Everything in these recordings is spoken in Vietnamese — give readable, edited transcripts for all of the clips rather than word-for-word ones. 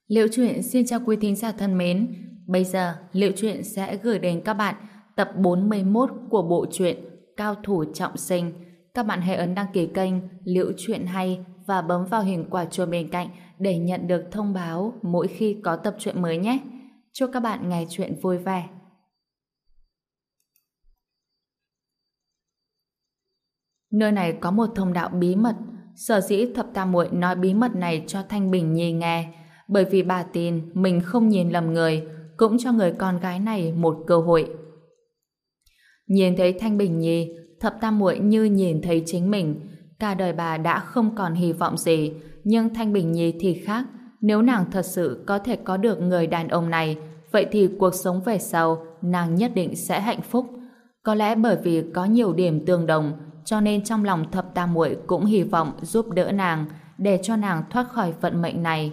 Liễu Chuyện xin chào quý thính giả thân mến. Bây giờ Liễu Chuyện sẽ gửi đến các bạn tập 41 của bộ truyện Cao thủ trọng sinh. Các bạn hãy ấn đăng ký kênh Liễu Chuyện hay và bấm vào hình quả chuông bên cạnh để nhận được thông báo mỗi khi có tập truyện mới nhé. Chúc các bạn nghe truyện vui vẻ. Nơi này có một thông đạo bí mật. Sở dĩ Thập Tam Muội nói bí mật này cho Thanh Bình Nhi nghe, bởi vì bà tin mình không nhìn lầm người, cũng cho người con gái này một cơ hội. Nhìn thấy Thanh Bình Nhi, Thập Tam Muội như nhìn thấy chính mình. Cả đời bà đã không còn hy vọng gì, nhưng Thanh Bình Nhi thì khác. Nếu nàng thật sự có thể có được người đàn ông này, vậy thì cuộc sống về sau nàng nhất định sẽ hạnh phúc. Có lẽ bởi vì có nhiều điểm tương đồng, cho nên trong lòng Thập Tam Muội cũng hy vọng giúp đỡ nàng, để cho nàng thoát khỏi vận mệnh này.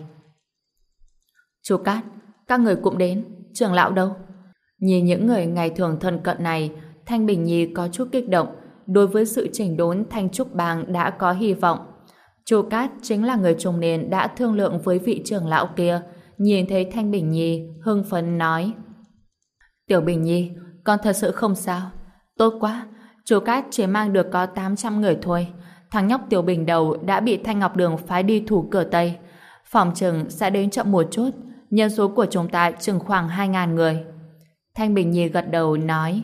Chú Cát, các người cũng đến, trưởng lão đâu? Nhìn những người ngày thường thân cận này, Thanh Bình Nhi có chút kích động. Đối với sự chỉnh đốn Thanh Trúc Bang đã có hy vọng. Chú Cát chính là người trung niên đã thương lượng với vị trưởng lão kia. Nhìn thấy Thanh Bình Nhi, hưng phấn nói: Tiểu Bình Nhi, con thật sự không sao. Tốt quá, chú Cát chỉ mang được có 800 người thôi. Thằng nhóc Tiểu Bình đầu đã bị Thanh Ngọc Đường phái đi thủ cửa Tây. Phòng chừng sẽ đến chậm một chút. Nhân số của chúng ta chừng khoảng 2.000 người. Thanh Bình Nhi gật đầu nói: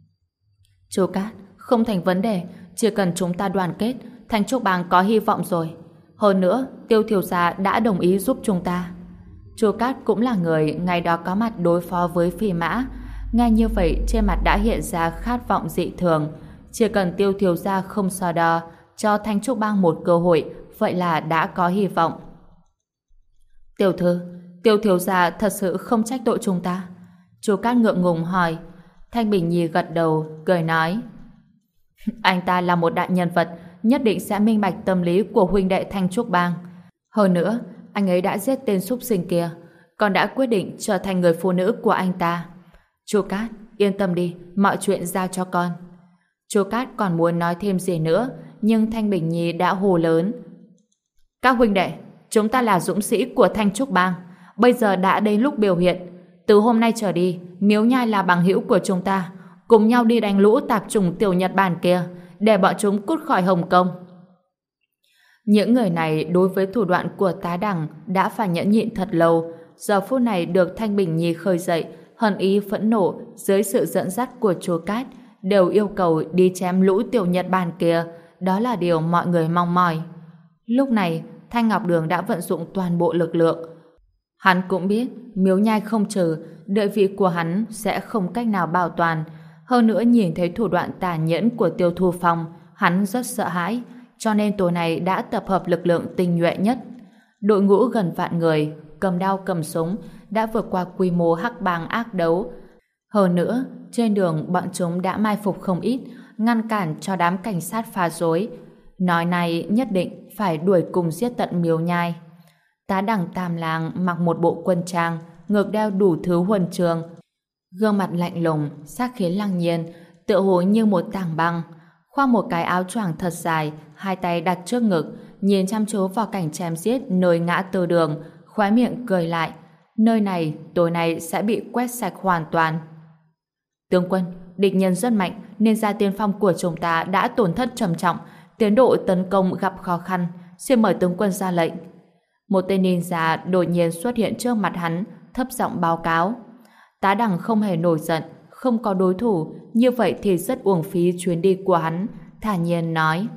Chú Cát, không thành vấn đề, chỉ cần chúng ta đoàn kết, Thanh Trúc Bang có hy vọng rồi. Hơn nữa, Tiêu thiếu gia đã đồng ý giúp chúng ta. Chú Cát cũng là người ngày đó có mặt đối phó với Phi Mã. Nghe như vậy, trên mặt đã hiện ra khát vọng dị thường. Chỉ cần Tiêu thiếu gia không so đo, cho Thanh Trúc Bang một cơ hội, vậy là đã có hy vọng. Tiểu thư, Tiêu thiếu gia thật sự không trách tội chúng ta? Chú Cát ngượng ngùng hỏi. Thanh Bình Nhi gật đầu, cười nói: Anh ta là một đại nhân vật, nhất định sẽ minh bạch tâm lý của huynh đệ Thanh Trúc Bang. Hơn nữa, anh ấy đã giết tên súc sinh kia, còn đã quyết định trở thành người phụ nữ của anh ta. Chú Cát, yên tâm đi, mọi chuyện giao cho con. Chú Cát còn muốn nói thêm gì nữa, nhưng Thanh Bình Nhi đã hô lớn: Các huynh đệ, chúng ta là dũng sĩ của Thanh Trúc Bang, bây giờ đã đến lúc biểu hiện. Từ hôm nay trở đi, Miếu Nhai là bằng hữu của chúng ta, cùng nhau đi đánh lũ tạp chủng tiểu Nhật Bản kia, để bọn chúng cút khỏi Hồng Kông. Những người này đối với thủ đoạn của Tá Đằng đã phải nhẫn nhịn thật lâu, giờ phút này được Thanh Bình Nhi khơi dậy, hận ý phẫn nộ dưới sự dẫn dắt của chúa Cát, đều yêu cầu đi chém lũ tiểu Nhật Bản kia. Đó là điều mọi người mong mỏi. Lúc này, Thanh Ngọc Đường đã vận dụng toàn bộ lực lượng. Hắn cũng biết Miếu Nhai không trừ, địa vị của hắn sẽ không cách nào bảo toàn. Hơn nữa nhìn thấy thủ đoạn tà nhẫn của Tiêu Thu Phong, hắn rất sợ hãi, cho nên tối nay đã tập hợp lực lượng tinh nhuệ nhất. Đội ngũ gần vạn người, cầm đao cầm súng, đã vượt qua quy mô hắc bang ác đấu. Hơn nữa, trên đường bọn chúng đã mai phục không ít, ngăn cản cho đám cảnh sát phá rối. Nói này nhất định phải đuổi cùng giết tận Miếu Nhai. Tá Đằng Tam Lang mặc một bộ quân trang, ngực đeo đủ thứ huân chương, gương mặt lạnh lùng, sát khí lăng nhiên, tựa hồ như một tảng băng. Khoác một cái áo choàng thật dài, hai tay đặt trước ngực, nhìn chăm chú vào cảnh chém giết nơi ngã tư đường, khóe miệng cười lại. Nơi này tối nay sẽ bị quét sạch hoàn toàn. Tướng quân, địch nhân rất mạnh, nên gia tiên phong của chúng ta đã tổn thất trầm trọng, tiến độ tấn công gặp khó khăn. Xin mời tướng quân ra lệnh. Một tên ninja đột nhiên xuất hiện trước mặt hắn, thấp giọng báo cáo. Tá Đằng không hề nổi giận, không có đối thủ, như vậy thì rất uổng phí chuyến đi của hắn, thản nhiên nói: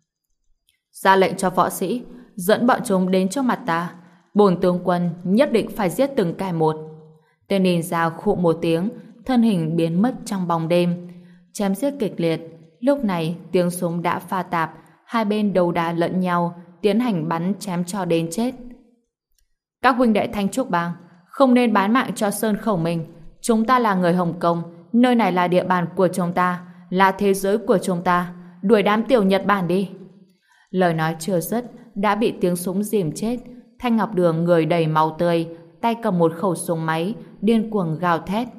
Ra lệnh cho võ sĩ, dẫn bọn chúng đến trước mặt ta. Bổn tướng quân nhất định phải giết từng kẻ một. Tên ninja khụ một tiếng, thân hình biến mất trong bóng đêm. Chém giết kịch liệt. Lúc này tiếng súng đã pha tạp, hai bên đấu đá lẫn nhau, tiến hành bắn chém cho đến chết. Các huynh đệ Thanh Trúc Bang không nên bán mạng cho Sơn Khẩu mình. Chúng ta là người Hồng Kông, nơi này là địa bàn của chúng ta, là thế giới của chúng ta. Đuổi đám tiểu Nhật Bản đi. Lời nói chưa dứt đã bị tiếng súng dìm chết. Thanh Ngọc Đường người đầy máu tươi, tay cầm một khẩu súng máy, điên cuồng gào thét: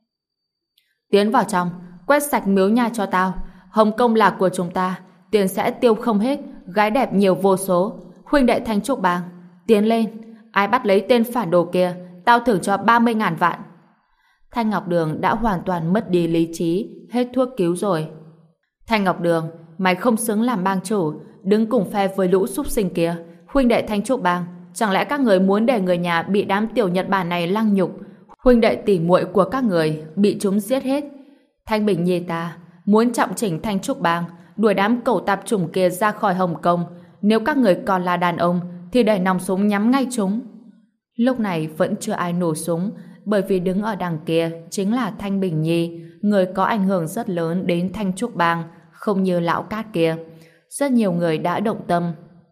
Tiến vào trong, quét sạch Miếu Nhai cho tao. Hồng Kông là của chúng ta, tiền sẽ tiêu không hết, gái đẹp nhiều vô số. Huynh đệ Thanh Trúc Bang, tiến lên, Ai bắt lấy tên phản đồ kia, tao thưởng cho 30.000 vạn. Thanh Ngọc Đường đã hoàn toàn mất đi lý trí, hết thuốc cứu rồi. Thanh Ngọc Đường, mày không xứng làm bang chủ, đứng cùng phe với lũ súc sinh kia. Huynh đệ Thanh Trúc Bang, chẳng lẽ các người muốn để người nhà bị đám tiểu Nhật Bản này lăng nhục? Huynh đệ tỉ muội của các người bị chúng giết hết. Thanh Bình Nhi ta muốn trọng chỉnh Thanh Trúc Bang, đuổi đám cẩu tạp chủng kia ra khỏi Hồng Kông. Nếu các người còn là đàn ông thì để nòng súng nhắm ngay chúng. Lúc này vẫn chưa ai nổ súng, bởi vì đứng ở đằng kia chính là Thanh Bình Nhi, người có ảnh hưởng rất lớn đến Thanh Trúc Bang, không như lão Cát kia. Rất nhiều người đã động tâm.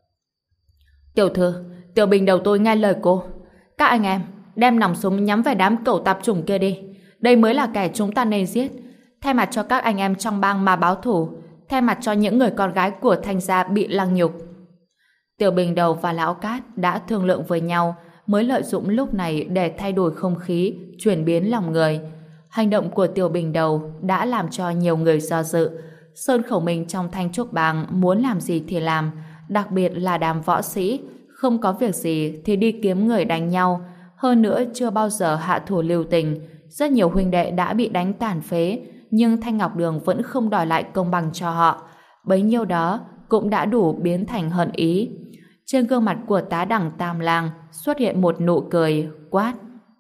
Tiểu thư, Tiểu Bình đầu tôi nghe lời cô. Các anh em, đem nòng súng nhắm về đám cẩu tạp chủng kia đi. Đây mới là kẻ chúng ta nên giết. Thay mặt cho các anh em trong bang mà báo thù, thay mặt cho những người con gái của Thanh gia bị lăng nhục. Tiểu Bình đầu và lão Cát đã thương lượng với nhau, mới lợi dụng lúc này để thay đổi không khí, chuyển biến lòng người. Hành động của Tiểu Bình đầu đã làm cho nhiều người do dự. Sơn Khẩu Minh trong Thanh Trúc Bang muốn làm gì thì làm, đặc biệt là đám võ sĩ, không có việc gì thì đi kiếm người đánh nhau. Hơn nữa chưa bao giờ hạ thủ lưu tình, rất nhiều huynh đệ đã bị đánh tàn phế, nhưng Thanh Ngọc Đường vẫn không đòi lại công bằng cho họ. Bấy nhiêu đó cũng đã đủ biến thành hận ý. Trên gương mặt của tá đẳng Tam Lang xuất hiện một nụ cười, quát: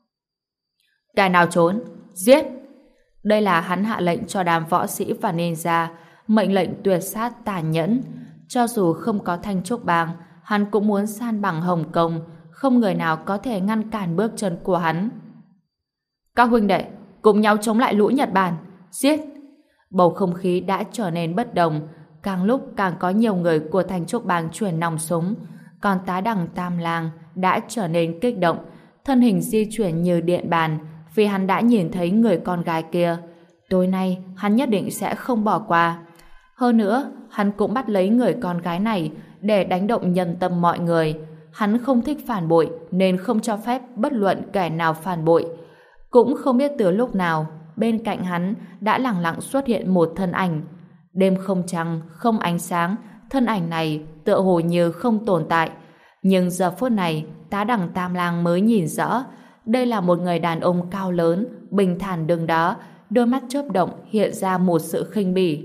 Kẻ nào trốn, giết! Đây là hắn hạ lệnh cho đám võ sĩ và ninja, mệnh lệnh tuyệt sát tàn nhẫn. Cho dù không có Thanh Trúc Bang, hắn cũng muốn san bằng Hồng Kông, không người nào có thể ngăn cản bước chân của hắn. Các huynh đệ, cùng nhau chống lại lũ Nhật Bản, giết! Bầu không khí đã trở nên bất đồng, càng lúc càng có nhiều người của Thanh Trúc Bang chuyển nòng súng, còn tá đẳng Tam Lang đã trở nên kích động, thân hình di chuyển như điện bàn, vì hắn đã nhìn thấy người con gái kia. Tối nay, hắn nhất định sẽ không bỏ qua. Hơn nữa, hắn cũng bắt lấy người con gái này để đánh động nhân tâm mọi người. Hắn không thích phản bội nên không cho phép bất luận kẻ nào phản bội. Cũng không biết từ lúc nào, bên cạnh hắn đã lẳng lặng xuất hiện một thân ảnh. Đêm không trăng, không ánh sáng, thân ảnh này tựa hồ như không tồn tại. Nhưng giờ phút này, tá đẳng Tam Lang mới nhìn rõ, đây là một người đàn ông cao lớn, bình thản đứng đó, đôi mắt chớp động hiện ra một sự khinh bỉ.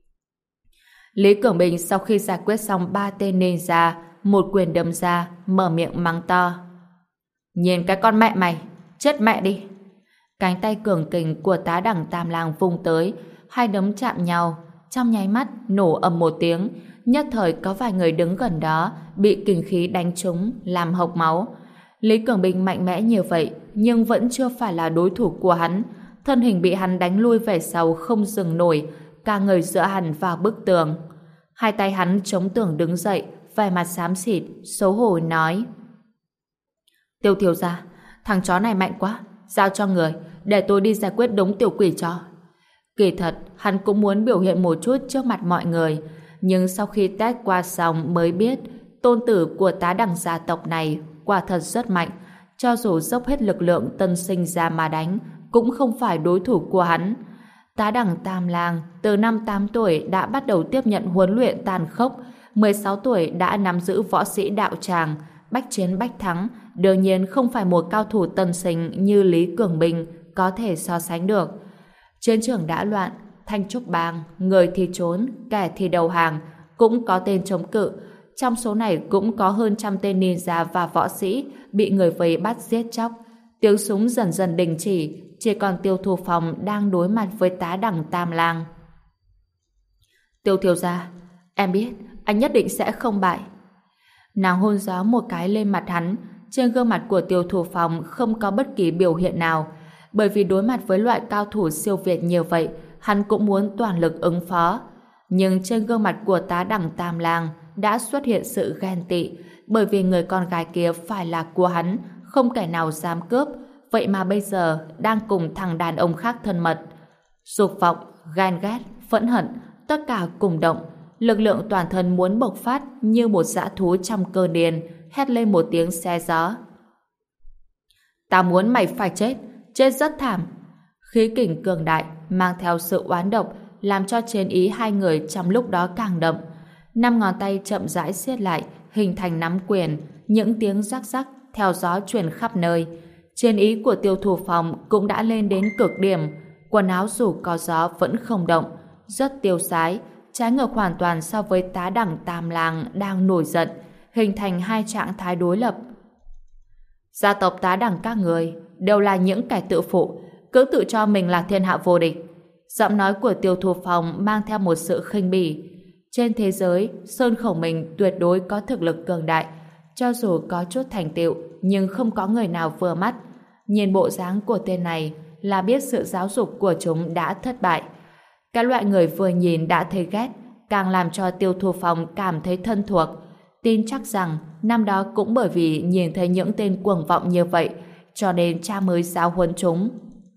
Lý Cường Bình sau khi giải quyết xong 3 tên ninja, một quyền đấm ra, mở miệng mắng to: Nhìn cái con mẹ mày, chết mẹ đi! Cánh tay cường kình của tá đẳng Tam Lang vung tới, hai đấm chạm nhau, trong nháy mắt nổ ầm một tiếng, nhất thời có vài người đứng gần đó bị kình khí đánh trúng, làm hộc máu. Lý Cường Bình mạnh mẽ như vậy, nhưng vẫn chưa phải là đối thủ của hắn. Thân hình bị hắn đánh lui về sau không dừng nổi, cả người dựa hẳn vào bức tường. Hai tay hắn chống tường đứng dậy, vẻ mặt xám xịt, xấu hổ nói: Tiêu thiếu gia, thằng chó này mạnh quá, giao cho người, để tôi đi giải quyết đống tiểu quỷ cho. Kỳ thật, hắn cũng muốn biểu hiện một chút trước mặt mọi người, nhưng sau khi test qua xong mới biết tôn tử của tá đẳng gia tộc này quả thật rất mạnh, cho dù dốc hết lực lượng tân sinh ra mà đánh, cũng không phải đối thủ của hắn. Tá đẳng Tam Lang từ năm 8 tuổi đã bắt đầu tiếp nhận huấn luyện tàn khốc, 16 tuổi đã nắm giữ võ sĩ đạo tràng, bách chiến bách thắng, đương nhiên không phải một cao thủ tân sinh như Lý Cường Bình có thể so sánh được. Chiến trường đã loạn, Thanh Trúc Bang, người thì trốn, kẻ thì đầu hàng, cũng có tên chống cự. Trong số này cũng có hơn trăm tên ninja và võ sĩ bị người vây bắt giết chóc. Tiếng súng dần dần đình chỉ còn Tiêu Thu Phong đang đối mặt với tá đẳng Tam Lang. Tiêu thiếu gia, em biết anh nhất định sẽ không bại. Nàng hôn gió một cái lên mặt hắn, trên gương mặt của Tiêu Thu Phong không có bất kỳ biểu hiện nào, bởi vì đối mặt với loại cao thủ siêu việt như vậy, hắn cũng muốn toàn lực ứng phó. Nhưng trên gương mặt của tá đẳng Tam Lang đã xuất hiện sự ghen tị, bởi vì người con gái kia phải là của hắn, không kẻ nào dám cướp, vậy mà bây giờ đang cùng thằng đàn ông khác thân mật. Dục vọng, ghen ghét, phẫn hận, tất cả cùng động, lực lượng toàn thân muốn bộc phát như một dã thú trong cơn điên, hét lên một tiếng xé gió. Ta muốn mày phải chết, chết rất thảm. Khí kình cường đại mang theo sự oán độc, làm cho chiến ý hai người trong lúc đó càng đậm. 5 ngón tay chậm rãi siết lại, hình thành nắm quyền, những tiếng rắc rắc theo gió truyền khắp nơi. Chiến ý của Tiêu Thủ Phong cũng đã lên đến cực điểm, quần áo dù có gió vẫn không động, rất tiêu sái, trái ngược hoàn toàn so với tá đẳng Tam Lang đang nổi giận, hình thành hai trạng thái đối lập. Gia tộc tá đẳng các người đều là những kẻ tự phụ, cứ tự cho mình là thiên hạ vô địch. Giọng nói của Tiêu Thủ Phong mang theo một sự khinh bỉ. Trên thế giới, Sơn Khẩu Minh tuyệt đối có thực lực cường đại, cho dù có chút thành tựu, nhưng không có người nào vừa mắt. Nhìn bộ dáng của tên này là biết sự giáo dục của chúng đã thất bại. Các loại người vừa nhìn đã thấy ghét, càng làm cho Tiêu Thủ Phong cảm thấy thân thuộc. Tin chắc rằng năm đó cũng bởi vì nhìn thấy những tên cuồng vọng như vậy, cho nên cha mới giáo huấn chúng.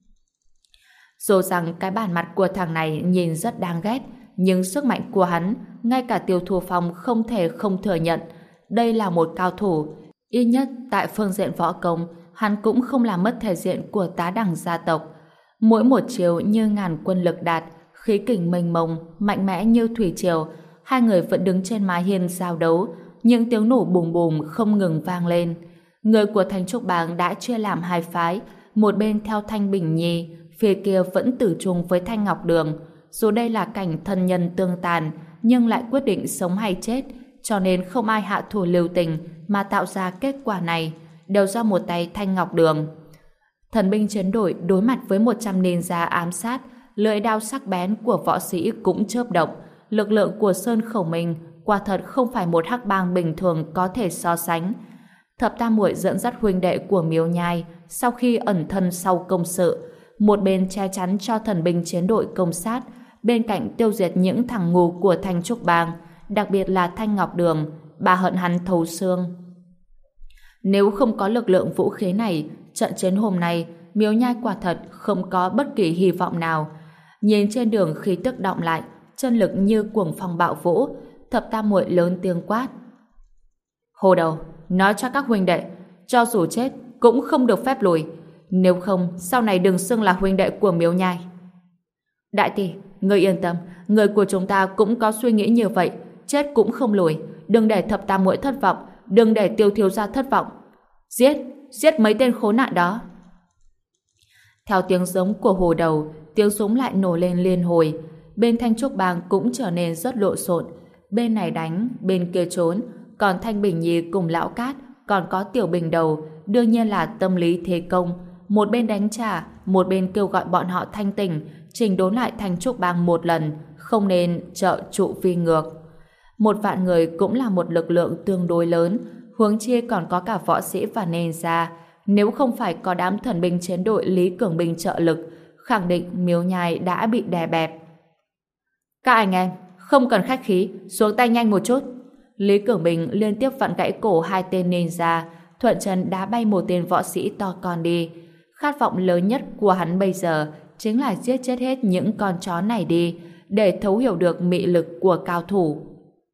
Dù rằng cái bản mặt của thằng này nhìn rất đáng ghét, nhưng sức mạnh của hắn, ngay cả Tiêu Thủ Phong không thể không thừa nhận. Đây là một cao thủ. Ít nhất tại phương diện võ công, hắn cũng không làm mất thể diện của tá đẳng gia tộc. Mỗi một chiều như ngàn quân lực đạt, khí kình mênh mông, mạnh mẽ như thủy triều. Hai người vẫn đứng trên mái hiên giao đấu, những tiếng nổ bùm bùm không ngừng vang lên. Người của Thanh Trúc Bang đã chia làm hai phái, một bên theo Thanh Bình Nhi, phía kia vẫn tử chung với Thanh Ngọc Đường. Dù đây là cảnh thân nhân tương tàn, nhưng lại quyết định sống hay chết, cho nên không ai hạ thủ lưu tình mà tạo ra kết quả này, đều do một tay Thanh Ngọc Đường. Thần binh chiến đội đối mặt với 100 ninja ám sát, lưỡi đao sắc bén của võ sĩ cũng chớp động. Lực lượng của Sơn Khẩu Minh quả thật không phải một hắc bang bình thường có thể so sánh. Thập Tam Muội dẫn dắt huynh đệ của Miếu Nhai sau khi ẩn thân sau công sự, một bên che chắn cho thần binh chiến đội công sát, bên cạnh tiêu diệt những thằng ngu của Thanh Trúc Bang, đặc biệt là Thanh Ngọc Đường, bà hận hắn thấu xương. Nếu không có lực lượng vũ khí này, trận chiến hôm nay, Miếu Nhai quả thật không có bất kỳ hy vọng nào. Nhìn trên đường khí tức động lại, chân lực như cuồng phong bạo vũ, Thập Tam Muội lớn tiếng quát: Hồ Đầu, nói cho các huynh đệ, cho dù chết cũng không được phép lùi, nếu không sau này đừng xưng là huynh đệ của Miếu Nhai. Đại tỷ, ngươi yên tâm, người của chúng ta cũng có suy nghĩ như vậy, chết cũng không lùi, đừng để Thập Tam Muội thất vọng, đừng để Tiêu thiếu gia thất vọng. Giết mấy tên khốn nạn đó. Theo tiếng giống của Hồ Đầu, tiếng súng lại nổ lên liên hồi. Bên Thanh Trúc Bang cũng trở nên rất lộn xộn, bên này đánh, bên kia trốn, còn Thanh Bình Nhi cùng Lão Cát, còn có Tiểu Bình Đầu, đương nhiên là tâm lý thế công, một bên đánh trả, một bên kêu gọi bọn họ thanh tỉnh, chỉnh đốn lại Thanh Trúc Bang một lần, không nên trợ trụ vi ngược. 1.000 người cũng là một lực lượng tương đối lớn, huống chi còn có cả võ sĩ và ninja. Nếu không phải có đám thần binh chiến đội Lý Cường Binh trợ lực, khẳng định Miếu Nhai đã bị đè bẹp. Các anh em, không cần khách khí, xuống tay nhanh một chút. Lý Cường Bình liên tiếp vặn gãy cổ hai tên ninja, thuận chân đá bay một tên võ sĩ to con đi. Khát vọng lớn nhất của hắn bây giờ chính là giết chết hết những con chó này đi, để thấu hiểu được mị lực của cao thủ.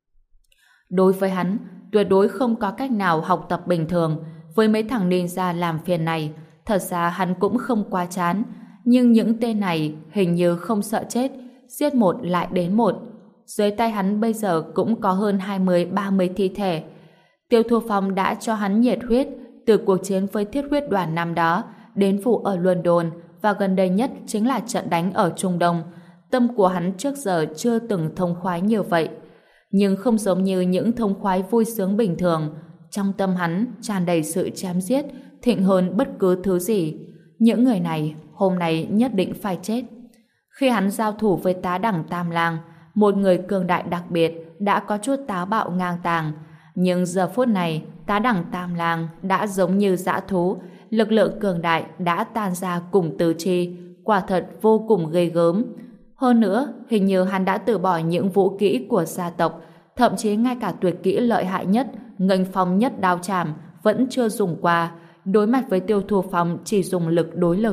Đối với hắn, tuyệt đối không có cách nào học tập bình thường. Với mấy thằng ninja làm phiền này, thật ra hắn cũng không quá chán. Nhưng những tên này hình như không sợ chết, giết một lại đến một. Dưới tay hắn bây giờ cũng có hơn 20-30 thi thể. Tiêu Thu Phong đã cho hắn nhiệt huyết từ cuộc chiến với thiết huyết đoàn năm đó đến vụ ở London, và gần đây nhất chính là trận đánh ở Trung Đông. Tâm của hắn trước giờ chưa từng thông khoái như vậy. Nhưng không giống như những thông khoái vui sướng bình thường. Trong tâm hắn tràn đầy sự chém giết, thịnh hơn bất cứ thứ gì. Những người này hôm nay nhất định phải chết. Khi hắn giao thủ với tá đẳng Tam Lang, một người cường đại đặc biệt, đã có chút táo bạo ngang tàng. Nhưng giờ phút này, tá đẳng Tam Lang đã giống như dã thú, lực lượng cường đại đã tan ra cùng tứ chi, quả thật vô cùng ghê gớm. Hơn nữa, hình như hắn đã từ bỏ những vũ kỹ của gia tộc, thậm chí ngay cả tuyệt kỹ lợi hại nhất, nghênh phong nhất đao chảm, vẫn chưa dùng qua, đối mặt với Tiêu Thu Phong chỉ dùng lực đối lực.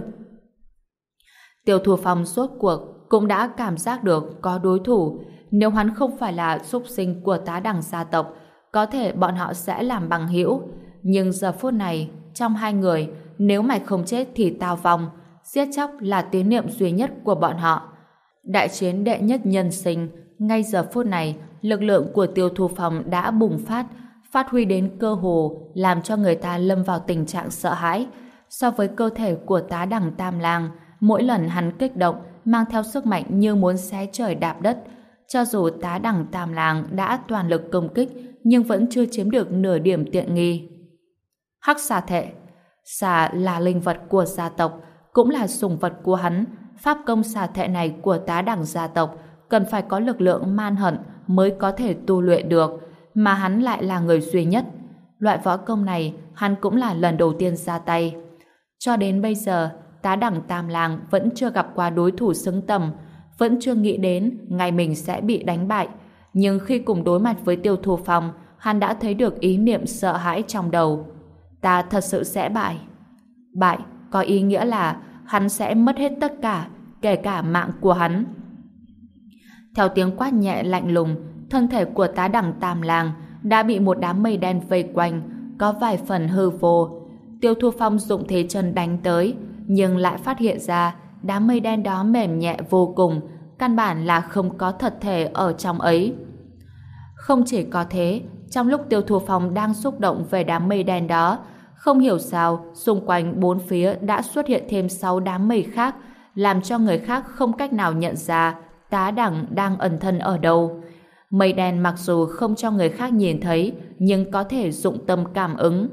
Tiêu Thu Phong suốt cuộc cũng đã cảm giác được có đối thủ. Nếu hắn không phải là súc sinh của tá đẳng gia tộc, có thể bọn họ sẽ làm bằng hữu. Nhưng giờ phút này, trong hai người, nếu mày không chết thì tao vong. Giết chóc là tín niệm duy nhất của bọn họ. Đại chiến đệ nhất nhân sinh, ngay giờ phút này, lực lượng của Tiêu Thu Phong đã bùng phát phát huy đến cơ hồ làm cho người ta lâm vào tình trạng sợ hãi. So với cơ thể của tá đẳng Tam Lang, mỗi lần hắn kích động mang theo sức mạnh như muốn xé trời đạp đất. Cho dù tá đẳng Tam Lang đã toàn lực công kích nhưng vẫn chưa chiếm được nửa điểm tiện nghi. Hắc xà thệ. Xà là linh vật của gia tộc, cũng là sủng vật của hắn. Pháp công xà thệ này của tá đẳng gia tộc cần phải có lực lượng man hận mới có thể tu luyện được, mà hắn lại là người duy nhất. Loại võ công này hắn cũng là lần đầu tiên ra tay. Cho đến bây giờ, tá đẳng Tam Lang vẫn chưa gặp qua đối thủ xứng tầm, vẫn chưa nghĩ đến ngày mình sẽ bị đánh bại. Nhưng khi cùng đối mặt với Tiêu Thu Phong, hắn đã thấy được ý niệm sợ hãi trong đầu. Ta thật sự sẽ bại. Bại có ý nghĩa là hắn sẽ mất hết tất cả, kể cả mạng của hắn. Theo tiếng quát nhẹ lạnh lùng, thân thể của tá đẳng Tam Lang đã bị một đám mây đen vây quanh, có vài phần hư vô. Tiêu Thu Phong dụng thế chân đánh tới, nhưng lại phát hiện ra đám mây đen đó mềm nhẹ vô cùng, căn bản là không có thật thể ở trong ấy. Không chỉ có thế, trong lúc Tiêu Thu Phong đang xúc động về đám mây đen đó, không hiểu sao xung quanh bốn phía đã xuất hiện thêm 6 đám mây khác, làm cho người khác không cách nào nhận ra tá đẳng đang ẩn thân ở đâu. Mây đen mặc dù không cho người khác nhìn thấy, nhưng có thể dụng tâm cảm ứng.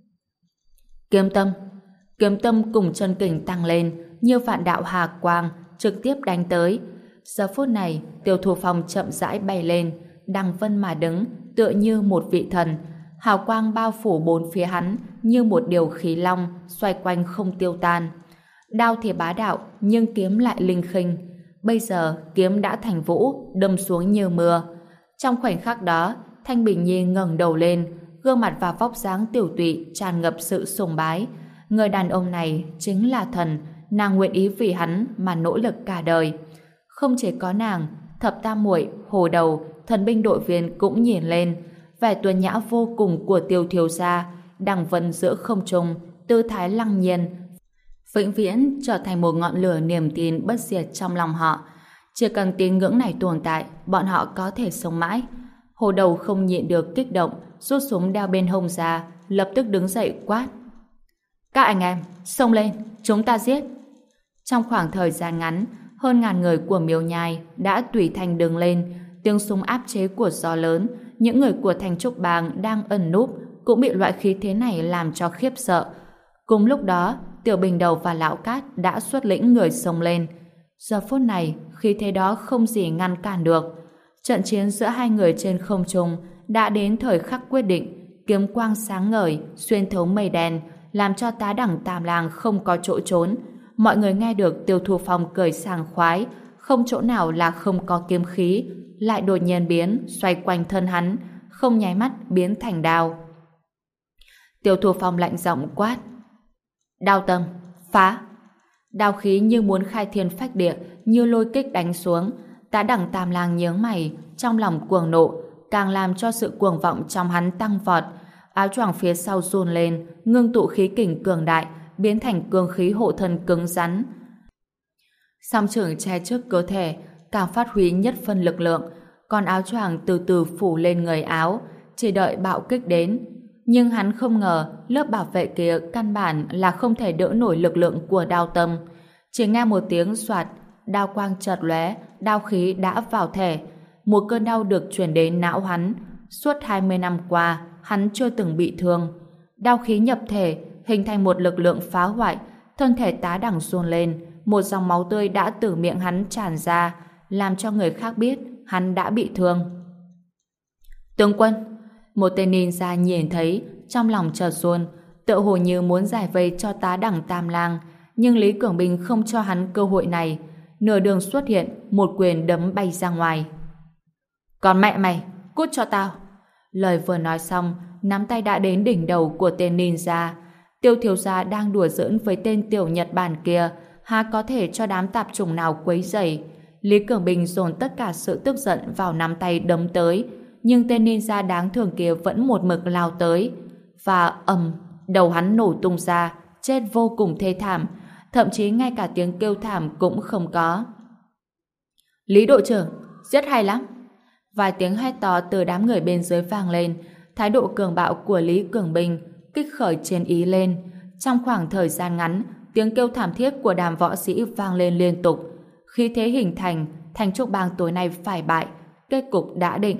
Kiếm tâm cùng chân kình tăng lên, như vạn đạo hà quang trực tiếp đánh tới. Giờ phút này, Tiêu Thu Phong chậm rãi bay lên, đằng vân mà đứng, tựa như một vị thần. Hào quang bao phủ bốn phía hắn như một điều khí long xoay quanh không tiêu tan. Đao thì bá đạo, nhưng kiếm lại linh khinh. Bây giờ kiếm đã thành vũ, đâm xuống như mưa. Trong khoảnh khắc đó, Thanh Bình Nhi ngẩng đầu lên, gương mặt và vóc dáng tiểu tụy tràn ngập sự sùng bái. Người đàn ông này chính là thần, nàng nguyện ý vì hắn mà nỗ lực cả đời. Không chỉ có nàng, Thập Tam Muội, Hồ Đầu, thần binh đội viên cũng nhìn lên. Vẻ tuấn nhã vô cùng của Tiêu thiếu gia, đằng vân giữa không trung, tư thái lăng nhiên, vĩnh viễn trở thành một ngọn lửa niềm tin bất diệt trong lòng họ. Chỉ cần tín ngưỡng này tồn tại, bọn họ có thể sống mãi. Hồ Đầu không nhịn được kích động, rút súng đeo bên hông ra, lập tức đứng dậy quát: các anh em, xông lên, chúng ta giết! Trong khoảng thời gian ngắn, hơn ngàn người của Miếu Nhai đã tùy thành đứng lên, tiếng súng áp chế của gió lớn. Những người của thành trúc bang đang ẩn núp cũng bị loại khí thế này làm cho khiếp sợ. Cùng lúc đó, Tiểu Bình Đầu và Lão Cát đã xuất lĩnh người xông lên. Giờ phút này, khí thế đó không gì ngăn cản được. Trận chiến giữa hai người trên không trung đã đến thời khắc quyết định. Kiếm quang sáng ngời xuyên thấu mây đen, làm cho tá đẳng Tam Lang không có chỗ trốn. Mọi người nghe được Tiêu Thu Phong cười sảng khoái, không chỗ nào là không có kiếm khí, lại đột nhiên biến xoay quanh thân hắn, không nháy mắt biến thành đao. Tiêu Thu Phong lạnh giọng quát: đao tâm, phá! Đao khí như muốn khai thiên phách địa, như lôi kích đánh xuống. Tá đẳng Tam Lang nhướng mày, trong lòng cuồng nộ, càng làm cho sự cuồng vọng trong hắn tăng vọt. Áo choàng phía sau run lên, ngưng tụ khí kình cường đại, biến thành cương khí hộ thân cứng rắn. Song trưởng che trước cơ thể, càng phát huy nhất phân lực lượng, còn áo choàng từ từ phủ lên người áo, chỉ đợi bạo kích đến. Nhưng hắn không ngờ lớp bảo vệ kia căn bản là không thể đỡ nổi lực lượng của đao tâm. Chỉ nghe một tiếng xoạt, đao quang chợt lóe, đao khí đã vào thể. Một cơn đau được truyền đến não hắn. Suốt 20 năm qua, hắn chưa từng bị thương. Đao khí nhập thể, hình thành một lực lượng phá hoại, thân thể tá đẳng run lên, một dòng máu tươi đã từ miệng hắn tràn ra, làm cho người khác biết hắn đã bị thương. Tướng quân! Một tên ninja nhìn thấy, trong lòng chợt run, tựa hồ như muốn giải vây cho tá đẳng Tam Lang, nhưng Lý Cường Bình không cho hắn cơ hội này. Nửa đường xuất hiện, một quyền đấm bay ra ngoài. Còn mẹ mày, cút cho tao! Lời vừa nói xong, nắm tay đã đến đỉnh đầu của tên ninja. Tiêu thiếu gia đang đùa giỡn với tên tiểu Nhật Bản kia, há có thể cho đám tạp chủng nào quấy rầy. Lý Cường Bình dồn tất cả sự tức giận vào nắm tay đấm tới, nhưng tên ninja đáng thương kia vẫn một mực lao tới. Và đầu hắn nổ tung ra, chết vô cùng thê thảm, thậm chí ngay cả tiếng kêu thảm cũng không có. Lý đội trưởng, rất hay lắm! Vài tiếng hét to từ đám người bên dưới vang lên. thái độ cường bạo của Lý Cường Bình kích khởi chiến ý lên. Trong khoảng thời gian ngắn, tiếng kêu thảm thiết của đám võ sĩ vang lên liên tục. Khi thế hình thành, Thanh Trúc Bang tối nay phải bại, kết cục đã định.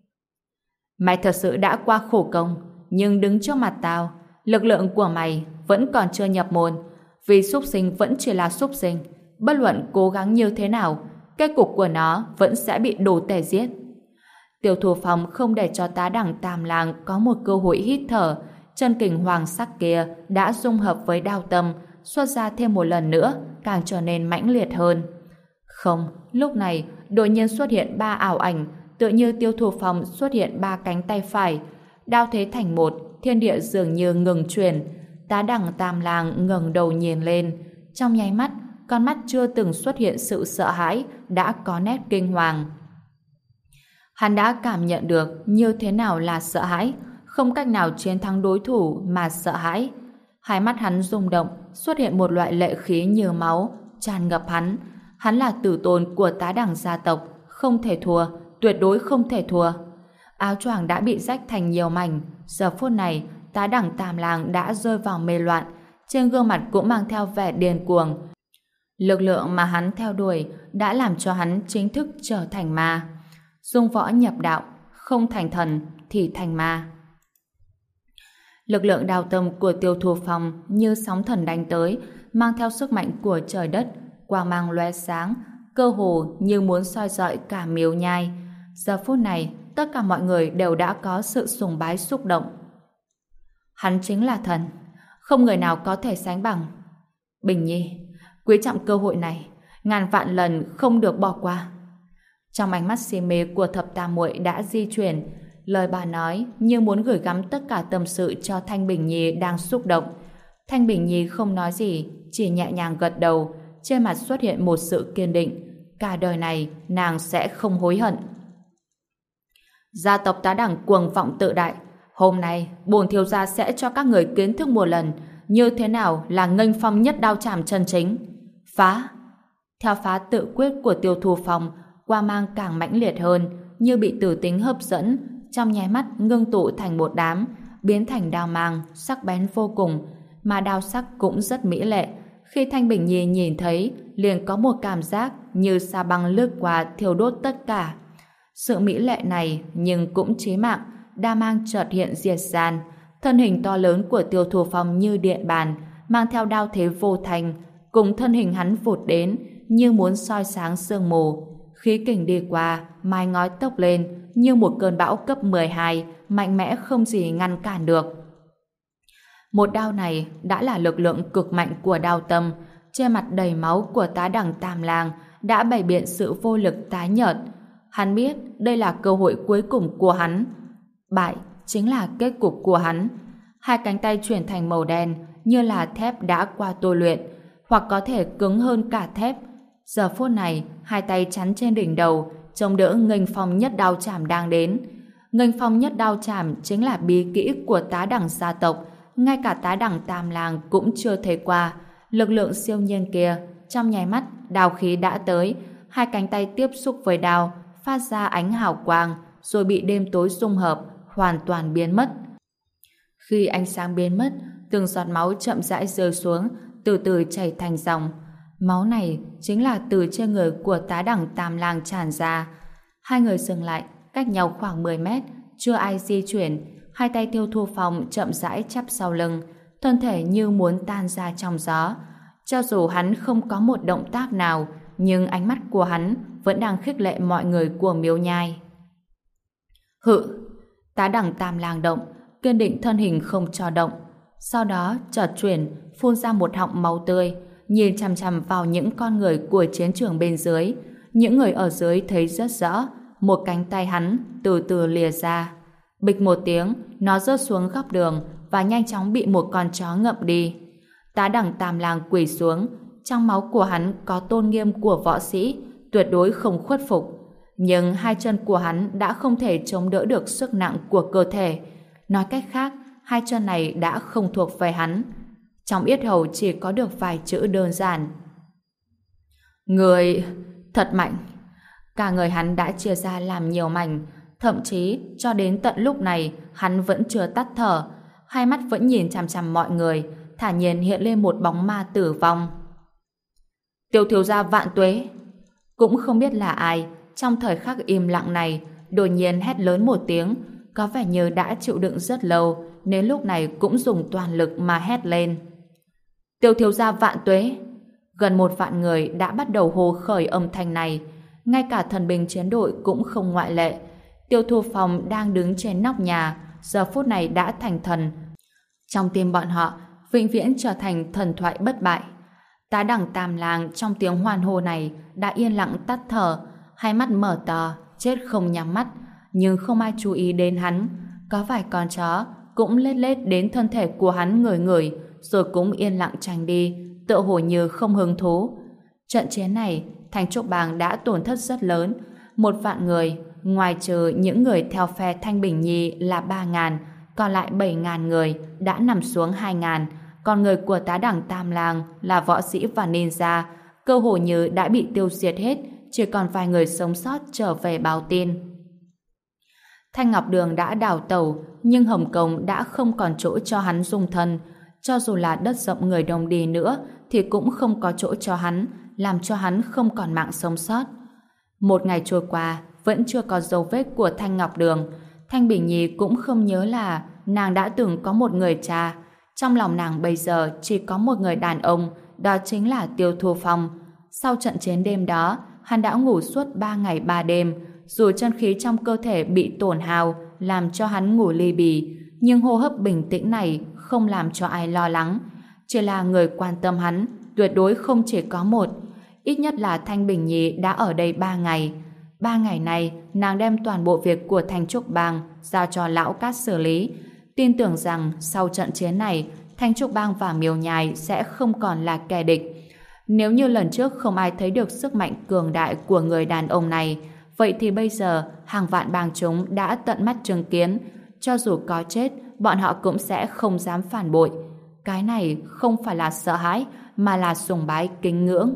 Mày thật sự đã qua khổ công, nhưng đứng trước mặt tao, lực lượng của mày vẫn còn chưa nhập môn, vì súc sinh vẫn chỉ là súc sinh. Bất luận cố gắng như thế nào, kết cục của nó vẫn sẽ bị đồ tể giết. Tiêu Thủ Phong không để cho Tá Đẳng Tam Lang có một cơ hội hít thở. Chân kình hoàng sắc kia đã dung hợp với đao tâm, xuất ra thêm một lần nữa, càng trở nên mãnh liệt hơn. Không, lúc này đột nhiên xuất hiện 3 ảo ảnh, tựa như Tiêu Thủ Phong xuất hiện 3 cánh tay phải, đao thế thành một, thiên địa dường như ngừng chuyển. Tá Đẳng Tam Lang ngẩng đầu nhìn lên, trong nháy mắt, con mắt chưa từng xuất hiện sự sợ hãi đã có nét kinh hoàng. Hắn đã cảm nhận được như thế nào là sợ hãi, không cách nào chiến thắng đối thủ mà sợ hãi. Hai mắt hắn rung động, xuất hiện một loại lệ khí như máu tràn ngập hắn. Hắn là tử tôn của Tá Đẳng gia tộc, không thể thua, tuyệt đối không thể thua. Áo choàng đã bị rách thành nhiều mảnh. Giờ phút này, Tá Đẳng Tam Lang đã rơi vào mê loạn, trên gương mặt cũng mang theo vẻ điên cuồng. Lực lượng mà hắn theo đuổi đã làm cho hắn chính thức trở thành ma. Dung võ nhập đạo, không thành thần thì thành ma. Lực lượng đao tâm của Tiêu Thủ Phong như sóng thần đánh tới, mang theo sức mạnh của trời đất, quang mang lóe sáng, cơ hồ như muốn soi rọi cả Miếu Nhai. Giờ phút này, tất cả mọi người đều đã có sự sùng bái xúc động. Hắn chính là thần, không người nào có thể sánh bằng. Bình Nhi, quý trọng cơ hội này, ngàn vạn lần không được bỏ qua. Trong ánh mắt si mê của Thập Tam Muội đã di chuyển, lời bà nói như muốn gửi gắm tất cả tâm sự cho Thanh Bình Nhi đang xúc động. Thanh Bình Nhi không nói gì, chỉ nhẹ nhàng gật đầu, trên mặt xuất hiện một sự kiên định. Cả đời này nàng sẽ không hối hận. Gia tộc Tá Đẳng cuồng vọng tự đại, hôm nay bổn thiếu gia sẽ cho các người kiến thức một lần như thế nào là nghênh phong nhất đao chạm chân chính. Phá! Theo phá tự quyết của Tiêu Thủ Phong, quang mang càng mãnh liệt hơn, như bị tử tính hấp dẫn, trong nháy mắt ngưng tụ thành một đám, biến thành đao mang sắc bén vô cùng, mà đao sắc cũng rất mỹ lệ. Khi Thanh Bình Nhi nhìn thấy, liền có một cảm giác như sa băng lướt qua thiêu đốt tất cả. Sự mỹ lệ này nhưng cũng chí mạng, đao mang chợt hiện diệt gian, thân hình to lớn của Tiêu Thủ Phong như điện bàn, mang theo đao thế vô thành, cùng thân hình hắn vụt đến như muốn soi sáng sương mù. Khí kình đi qua, mái ngói tốc lên như một cơn bão cấp 12, mạnh mẽ không gì ngăn cản được. Một đao này đã là lực lượng cực mạnh của đao tâm. Trên mặt đầy máu của Tá Đẳng Tam Lang đã bày biện sự vô lực tái nhợt. Hắn biết đây là cơ hội cuối cùng của hắn. Bại chính là kết cục của hắn. Hai cánh tay chuyển thành màu đen như là thép đã qua tôi luyện, hoặc có thể cứng hơn cả thép. Giờ phút này, hai tay chắn trên đỉnh đầu, chống đỡ nghênh phong nhất đao chảm đang đến. Nghênh phong nhất đao chảm chính là bí kỹ của Tá Đẳng gia tộc, ngay cả Tá Đẳng Tam Lang cũng chưa thấy qua. Lực lượng siêu nhiên kia, trong nháy mắt, đao khí đã tới, hai cánh tay tiếp xúc với đao, phát ra ánh hào quang, rồi bị đêm tối dung hợp, hoàn toàn biến mất. Khi ánh sáng biến mất, từng giọt máu chậm rãi rơi xuống, từ từ chảy thành dòng. Máu này chính là từ trên người của Tá Đẳng Tam Lang tràn ra. Hai người dừng lại, cách nhau khoảng 10 mét, chưa ai di chuyển. Hai tay Tiêu Thủ Phong chậm rãi chắp sau lưng, thân thể như muốn tan ra trong gió. Cho dù hắn không có một động tác nào, nhưng ánh mắt của hắn vẫn đang khích lệ mọi người của Miếu Nhai. Hự! Tá Đẳng Tam Lang động, kiên định thân hình không cho động. Sau đó chợt chuyển, phun ra một họng máu tươi, nhìn chằm chằm vào những con người của chiến trường bên dưới. Những người ở dưới thấy rất rõ, một cánh tay hắn từ từ lìa ra. Bịch một tiếng, nó rớt xuống góc đường và nhanh chóng bị một con chó ngậm đi. Tá Đẳng Tam Lang quỳ xuống, trong máu của hắn có tôn nghiêm của võ sĩ, tuyệt đối không khuất phục. Nhưng hai chân của hắn đã không thể chống đỡ được sức nặng của cơ thể. Nói cách khác, hai chân này đã không thuộc về hắn. Trong yết hầu chỉ có được vài chữ đơn giản. Người thật mạnh. Cả người hắn đã chia ra làm nhiều mảnh, Thậm chí, cho đến tận lúc này, hắn vẫn chưa tắt thở. Hai mắt vẫn nhìn chằm chằm mọi người, thản nhiên hiện lên một bóng ma tử vong. Tiêu thiếu gia vạn tuế! Cũng không biết là ai, trong thời khắc im lặng này, đột nhiên hét lớn một tiếng, có vẻ như đã chịu đựng rất lâu, nên lúc này cũng dùng toàn lực mà hét lên. Tiêu thiếu gia vạn tuế! Gần 1 vạn người đã bắt đầu hô khởi âm thanh này, ngay cả thần binh chiến đội cũng không ngoại lệ. Tiêu Thu Phong đang đứng trên nóc nhà, giờ phút này đã thành thần. Trong tim bọn họ, vĩnh viễn trở thành thần thoại bất bại. Tá Đẳng Tam Lang trong tiếng hoan hô này đã yên lặng tắt thở, hai mắt mở to, chết không nhắm mắt, nhưng không ai chú ý đến hắn. Có vài con chó cũng lết lết đến thân thể của hắn ngửi ngửi, rồi cũng yên lặng tránh đi, tựa hồ như không hứng thú. Trận chiến này, Thanh Trúc Bang đã tổn thất rất lớn. 1 vạn người, ngoài trừ những người theo phe Thanh Bình Nhi là 3.000, còn lại 7.000 người đã nằm xuống 2.000, còn người của Tá Đẳng Tam Lang là võ sĩ và ninja, cơ hồ như đã bị tiêu diệt hết, chỉ còn vài người sống sót trở về báo tin. Thanh Ngọc Đường đã đào tẩu, nhưng Hồng Kông đã không còn chỗ cho hắn dung thân. Cho dù là đất rộng người đông đi nữa, thì cũng không có chỗ cho hắn, làm cho hắn không còn mạng sống sót. 1 ngày trôi qua, vẫn chưa có dấu vết của Thanh Ngọc Đường. Thanh Bình Nhi cũng không nhớ là nàng đã từng có một người cha. Trong lòng nàng bây giờ chỉ có một người đàn ông, đó chính là Tiêu Thu Phong. Sau trận chiến đêm đó, hắn đã ngủ suốt 3 ngày 3 đêm, dù chân khí trong cơ thể bị tổn hao, làm cho hắn ngủ ly bì, nhưng hô hấp bình tĩnh này không làm cho ai lo lắng. Chỉ là người quan tâm hắn, tuyệt đối không chỉ có một. Ít nhất là Thanh Bình Nhi đã ở đây 3 ngày. 3 ngày này, nàng đem toàn bộ việc của Thanh Trúc Bang giao cho Lão Cát xử lý. Tin tưởng rằng sau trận chiến này, Thanh Trúc Bang và Miêu Nhai sẽ không còn là kẻ địch. Nếu như lần trước không ai thấy được sức mạnh cường đại của người đàn ông này, vậy thì bây giờ hàng vạn bang chúng đã tận mắt chứng kiến. Cho dù có chết, bọn họ cũng sẽ không dám phản bội. Cái này không phải là sợ hãi, mà là sùng bái kính ngưỡng.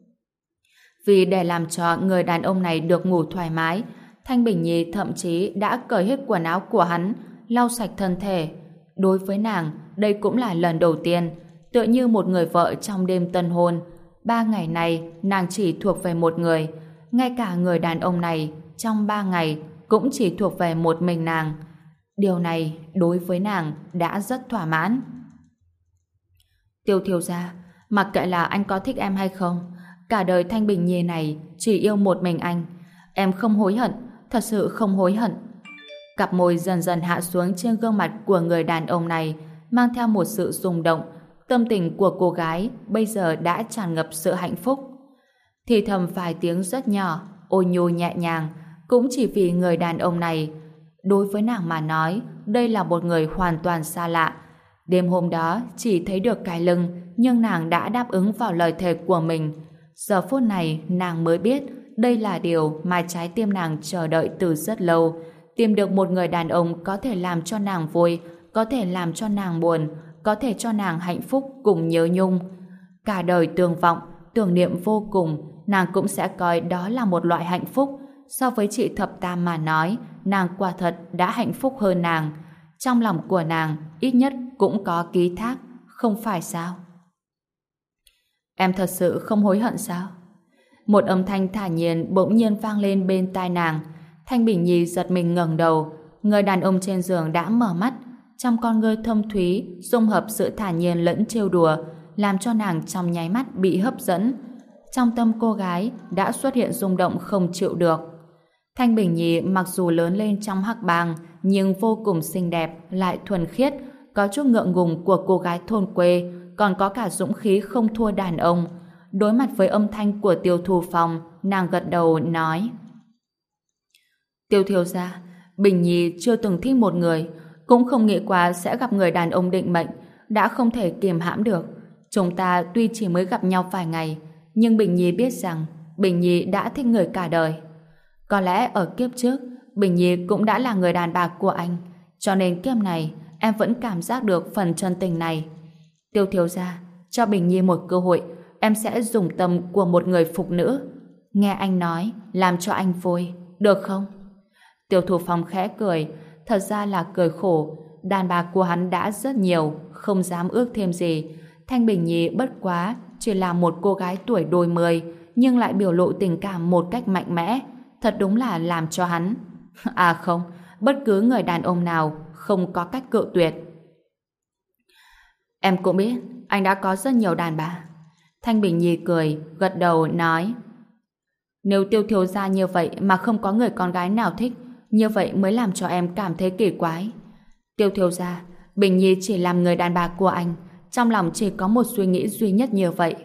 Vì để làm cho người đàn ông này được ngủ thoải mái, Thanh Bình Nhi thậm chí đã cởi hết quần áo của hắn, lau sạch thân thể. Đối với nàng, đây cũng là lần đầu tiên, tựa như một người vợ trong đêm tân hôn. 3 ngày này, nàng chỉ thuộc về một người. Ngay cả người đàn ông này, trong 3 ngày, cũng chỉ thuộc về một mình nàng. Điều này, đối với nàng, đã rất thỏa mãn. Tiêu thiếu gia, mặc kệ là anh có thích em hay không, cả đời Thanh Bình Nhi này chỉ yêu một mình anh. Em không hối hận, thật sự không hối hận. Cặp môi dần dần hạ xuống trên gương mặt của người đàn ông này, mang theo một sự rung động. Tâm tình của cô gái bây giờ đã tràn ngập sự hạnh phúc. Thì thầm vài tiếng rất nhỏ, ôn nhu nhẹ nhàng, cũng chỉ vì người đàn ông này. Đối với nàng mà nói, đây là một người hoàn toàn xa lạ. Đêm hôm đó chỉ thấy được cái lưng, nhưng nàng đã đáp ứng vào lời thề của mình. Giờ phút này nàng mới biết đây là điều mà trái tim nàng chờ đợi từ rất lâu. Tìm được một người đàn ông có thể làm cho nàng vui, có thể làm cho nàng buồn, có thể cho nàng hạnh phúc cùng nhớ nhung. Cả đời tương vọng, tưởng niệm vô cùng, nàng cũng sẽ coi đó là một loại hạnh phúc. So với chị Thập Tam mà nói, nàng quả thật đã hạnh phúc hơn nàng. Trong lòng của nàng ít nhất cũng có ký thác, không phải sao? Em thật sự không hối hận sao? Một âm thanh thản nhiên bỗng nhiên vang lên bên tai nàng. Thanh Bình Nhi giật mình ngẩng đầu. Người đàn ông trên giường đã mở mắt, trong con ngươi thâm thúy dung hợp sự thản nhiên lẫn trêu đùa, làm cho nàng trong nháy mắt bị hấp dẫn. Trong tâm cô gái đã xuất hiện rung động không chịu được. Thanh Bình Nhi mặc dù lớn lên trong hắc bang, nhưng vô cùng xinh đẹp, lại thuần khiết, có chút ngượng ngùng của cô gái thôn quê, còn có cả dũng khí không thua đàn ông. Đối mặt với âm thanh của Tiêu Thu Phong, nàng gật đầu nói: Tiêu thiếu gia, Bình Nhi chưa từng thích một người, cũng không nghĩ qua sẽ gặp người đàn ông định mệnh, đã không thể kiềm hãm được. Chúng ta tuy chỉ mới gặp nhau vài ngày, nhưng Bình Nhi biết rằng Bình Nhi đã thích người cả đời. Có lẽ ở kiếp trước, Bình Nhi cũng đã là người đàn bà của anh, cho nên kiếp này em vẫn cảm giác được phần chân tình này. Tiêu thiếu gia, cho Bình Nhi một cơ hội, em sẽ dùng tâm của một người phụ nữ. Nghe anh nói, làm cho anh vui, được không? Tiêu Thụ Phong khẽ cười, thật ra là cười khổ. Đàn bà của hắn đã rất nhiều, không dám ước thêm gì. Thanh Bình Nhi bất quá chỉ là một cô gái tuổi đôi mươi, nhưng lại biểu lộ tình cảm một cách mạnh mẽ, thật đúng là làm cho hắn. À không, bất cứ người đàn ông nào không có cách cự tuyệt. Em cũng biết, anh đã có rất nhiều đàn bà. Thanh Bình Nhi cười, gật đầu nói: nếu Tiêu thiếu gia như vậy mà không có người con gái nào thích, như vậy mới làm cho em cảm thấy kỳ quái. Tiêu thiếu gia, Bình Nhi chỉ làm người đàn bà của anh, trong lòng chỉ có một suy nghĩ duy nhất như vậy.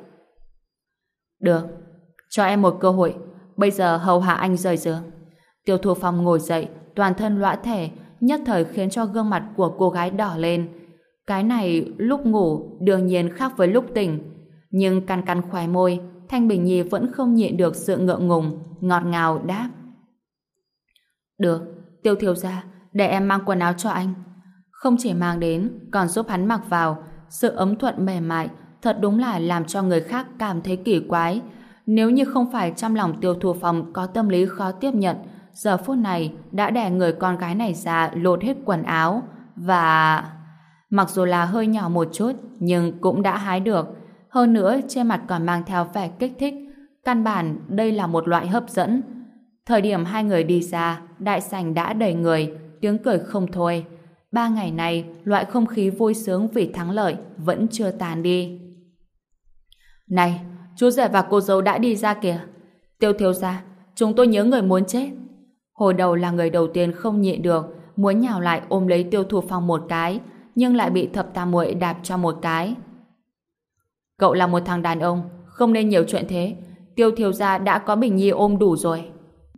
Được, cho em một cơ hội, bây giờ hầu hạ anh rời giường. Tiêu Thụ Phong ngồi dậy, toàn thân lõa thể, nhất thời khiến cho gương mặt của cô gái đỏ lên. Cái này lúc ngủ đương nhiên khác với lúc tỉnh, nhưng cắn cắn khóe môi, Thanh Bình Nhi vẫn không nhịn được sự ngượng ngùng, ngọt ngào đáp: được, Tiêu thiếu gia, để em mang quần áo cho anh. Không chỉ mang đến, còn giúp hắn mặc vào. Sự ấm thuận mềm mại thật đúng là làm cho người khác cảm thấy kỳ quái. Nếu như không phải trong lòng Tiêu Thụ Phong có tâm lý khó tiếp nhận, giờ phút này đã đè người con gái này ra lột hết quần áo và... mặc dù là hơi nhỏ một chút, nhưng cũng đã hái được. Hơn nữa, trên mặt còn mang theo vẻ kích thích. Căn bản, đây là một loại hấp dẫn. Thời điểm hai người đi ra, đại sảnh đã đầy người, tiếng cười không thôi. 3 ngày nay, loại không khí vui sướng vì thắng lợi vẫn chưa tàn đi. Này, chú rể và cô dâu đã đi ra kìa. Tiêu thiếu gia, chúng tôi nhớ người muốn chết. Hồi đầu là người đầu tiên không nhịn được, muốn nhào lại ôm lấy Tiêu Thụ Phong một cái, nhưng lại bị Thập Tam Muội đạp cho một cái. Cậu là một thằng đàn ông, không nên nhiều chuyện thế. Tiêu thiếu gia đã có Bình Nhi ôm đủ rồi.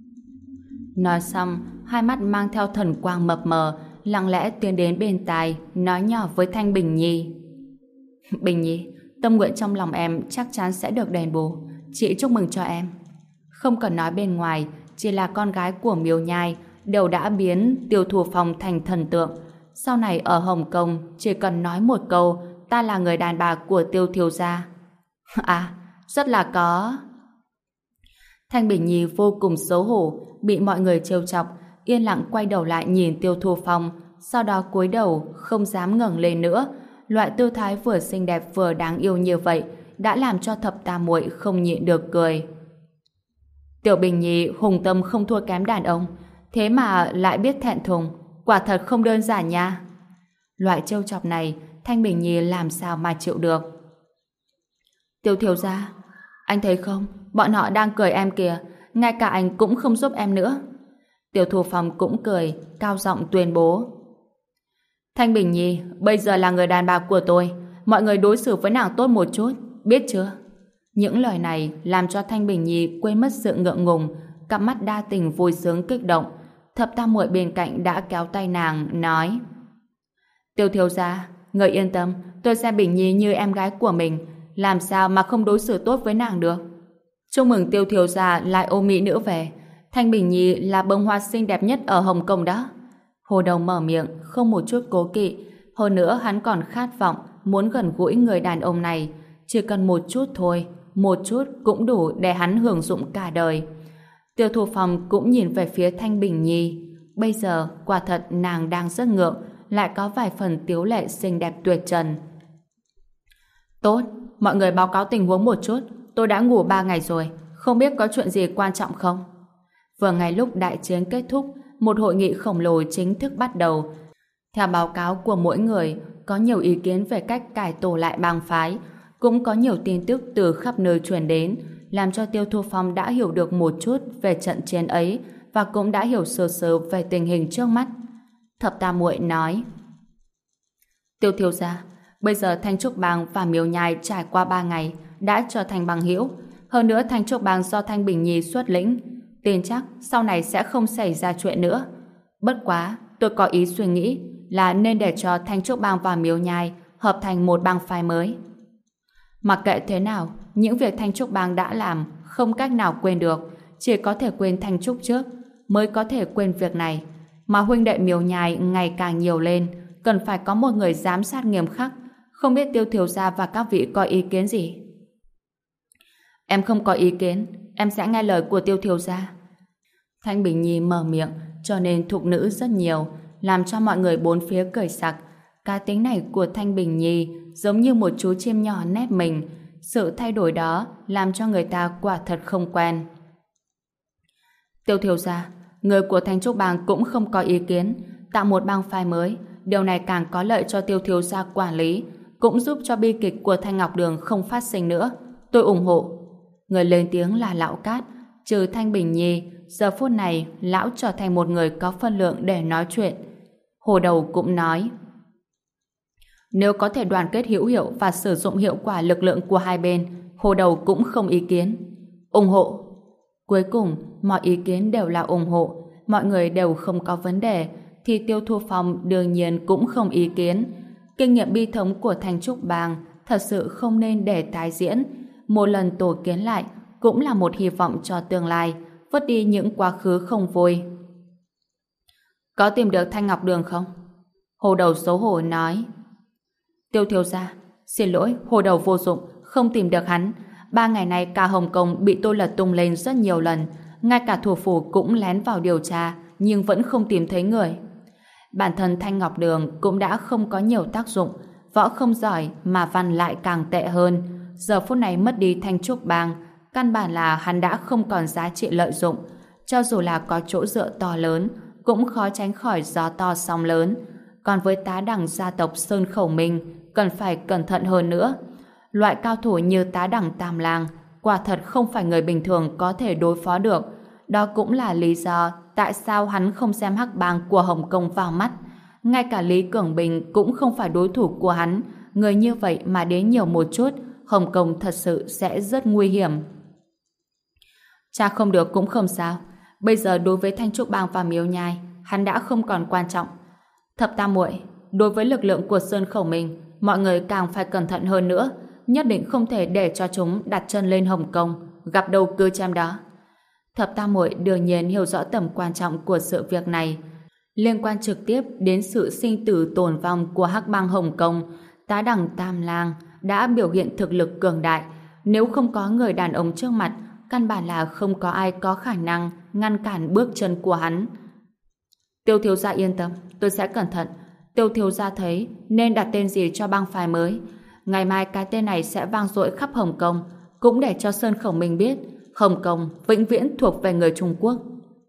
Nói xong, hai mắt mang theo thần quang mập mờ, lặng lẽ tiến đến bên tai, nói nhỏ với Thanh Bình Nhi: Bình Nhi, tâm nguyện trong lòng em chắc chắn sẽ được đền bù. Chị chúc mừng cho em. Không cần nói bên ngoài, chỉ là con gái của Miêu Nhai đều đã biến Tiêu Thụ Phong thành thần tượng. Sau này ở Hồng Kông chỉ cần nói một câu, ta là người đàn bà của Tiêu thiếu gia. À, rất là có. Thanh Bình Nhi vô cùng xấu hổ, bị mọi người trêu chọc, yên lặng quay đầu lại nhìn Tiêu Thụ Phong, sau đó cúi đầu không dám ngẩng lên nữa. Loại tư thái vừa xinh đẹp vừa đáng yêu như vậy đã làm cho Thập Tam Muội không nhịn được cười. Tiểu Bình Nhi hùng tâm không thua kém đàn ông, thế mà lại biết thẹn thùng, quả thật không đơn giản nha. Loại trêu chọc này Thanh Bình Nhi làm sao mà chịu được. Tiêu thiếu gia, anh thấy không, bọn họ đang cười em kìa, ngay cả anh cũng không giúp em nữa. Tiêu Thụ Phong cũng cười, cao giọng tuyên bố: Thanh Bình Nhi, bây giờ là người đàn bà của tôi, mọi người đối xử với nàng tốt một chút, biết chưa? Những lời này làm cho Thanh Bình Nhi quên mất sự ngượng ngùng, cặp mắt đa tình vui sướng kích động. Thập Tam Muội bên cạnh đã kéo tay nàng, nói: Tiêu thiếu gia, người yên tâm, tôi xem Bình Nhi như em gái của mình, làm sao mà không đối xử tốt với nàng được. Chúc mừng Tiêu thiếu gia lại ôm mỹ nữ về. Thanh Bình Nhi là bông hoa xinh đẹp nhất ở Hồng Kông đó. Hồ Đầu mở miệng, không một chút cố kỵ. Hơn nữa hắn còn khát vọng muốn gần gũi người đàn ông này. Chỉ cần một chút thôi, một chút cũng đủ để hắn hưởng dụng cả đời. Tiêu Thụ Phong cũng nhìn về phía Thanh Bình Nhi. Bây giờ, quả thật nàng đang rất ngượng, lại có vài phần tiếu lệ xinh đẹp tuyệt trần. Tốt, mọi người báo cáo tình huống một chút. Tôi đã ngủ 3 ngày rồi, không biết có chuyện gì quan trọng không? Vừa ngay lúc đại chiến kết thúc, một hội nghị khổng lồ chính thức bắt đầu. Theo báo cáo của mỗi người, có nhiều ý kiến về cách cải tổ lại bang phái, cũng có nhiều tin tức từ khắp nơi truyền đến, làm cho Tiêu Thụ Phong đã hiểu được một chút về trận chiến ấy và cũng đã hiểu sơ sơ về tình hình trước mắt. Thập Tam Muội nói: Tiêu thiếu gia, bây giờ Thanh Trúc Bang và Miêu Nhai trải qua 3 ngày đã trở thành bằng hữu. Hơn nữa Thanh Trúc Bang do Thanh Bình Nhi xuất lĩnh, tin chắc sau này sẽ không xảy ra chuyện nữa. Bất quá, tôi có ý suy nghĩ là nên để cho Thanh Trúc Bang và Miêu Nhai hợp thành một bang phái mới. Mặc kệ thế nào, những việc Thanh Trúc Bang đã làm không cách nào quên được, chỉ có thể quên Thanh Trúc trước mới có thể quên việc này. Mà huynh đệ Miêu Nhai ngày càng nhiều lên, cần phải có một người giám sát nghiêm khắc. Không biết Tiêu thiếu gia và các vị có ý kiến gì? Em không có ý kiến, em sẽ nghe lời của Tiêu thiếu gia. Thanh Bình Nhi mở miệng, cho nên thục nữ rất nhiều, làm cho mọi người bốn phía cười sặc. Cá tính này của Thanh Bình Nhi giống như một chú chim nhỏ nép mình. Sự thay đổi đó làm cho người ta quả thật không quen. Tiêu thiếu gia, người của Thanh Trúc Bang cũng không có ý kiến tạo một bang phái mới. Điều này càng có lợi cho Tiêu thiếu gia quản lý, cũng giúp cho bi kịch của Thanh Ngọc Đường không phát sinh nữa. Tôi ủng hộ. Người lên tiếng là Lão Cát. Trừ Thanh Bình Nhi, giờ phút này lão trở thành một người có phân lượng để nói chuyện. Hồ Đầu cũng nói: nếu có thể đoàn kết hữu hiệu và sử dụng hiệu quả lực lượng của hai bên, Hồ Đầu cũng không ý kiến. Ủng hộ. Cuối cùng, mọi ý kiến đều là ủng hộ, mọi người đều không có vấn đề, thì Tiêu Thu Phong đương nhiên cũng không ý kiến. Kinh nghiệm bi thống của Thanh Trúc Bang thật sự không nên để tái diễn. Một lần tổ kiến lại cũng là một hy vọng cho tương lai, vứt đi những quá khứ không vui. Có tìm được Thanh Ngọc Đường không? Hồ Đầu xấu hổ nói. Tiêu thiếu gia, xin lỗi, Hồ Đầu vô dụng, không tìm được hắn. 3 ngày nay cả Hồng Kông bị tôi lật tung lên rất nhiều lần, ngay cả thủ phủ cũng lén vào điều tra, nhưng vẫn không tìm thấy người. Bản thân Thanh Ngọc Đường cũng đã không có nhiều tác dụng, võ không giỏi mà văn lại càng tệ hơn. Giờ phút này mất đi Thanh Trúc Bang, căn bản là hắn đã không còn giá trị lợi dụng. Cho dù là có chỗ dựa to lớn, cũng khó tránh khỏi gió to sóng lớn. Còn với tá đẳng gia tộc Sơn Khẩu Minh, cần phải cẩn thận hơn nữa. Loại cao thủ như tá đẳng Tam Lang quả thật không phải người bình thường có thể đối phó được. Đó cũng là lý do tại sao hắn không xem Hắc Bang của Hồng Kông vào mắt. Ngay cả Lý Cường Bình cũng không phải đối thủ của hắn. Người như vậy mà đến nhiều một chút, Hồng Kông thật sự sẽ rất nguy hiểm. Cha không được cũng không sao. Bây giờ đối với Thanh Trúc Bang và Miếu Nhai, hắn đã không còn quan trọng. Thập Tam muội, đối với lực lượng của Sơn Khẩu Minh, mọi người càng phải cẩn thận hơn nữa, nhất định không thể để cho chúng đặt chân lên Hồng Kông, gặp đâu cứ chém đó. Thập Tam muội đương nhiên hiểu rõ tầm quan trọng của sự việc này, liên quan trực tiếp đến sự sinh tử tồn vong của Hắc Bang Hồng Kông. Tá đẳng Tam Lang đã biểu hiện thực lực cường đại, nếu không có người đàn ông trước mặt, căn bản là không có ai có khả năng ngăn cản bước chân của hắn. Tiêu thiếu gia yên tâm, tôi sẽ cẩn thận. Tiêu thiếu gia thấy nên đặt tên gì cho bang phái mới. Ngày mai cái tên này sẽ vang dội khắp Hồng Kông, cũng để cho Sơn Khẩu Minh biết Hồng Kông vĩnh viễn thuộc về người Trung Quốc.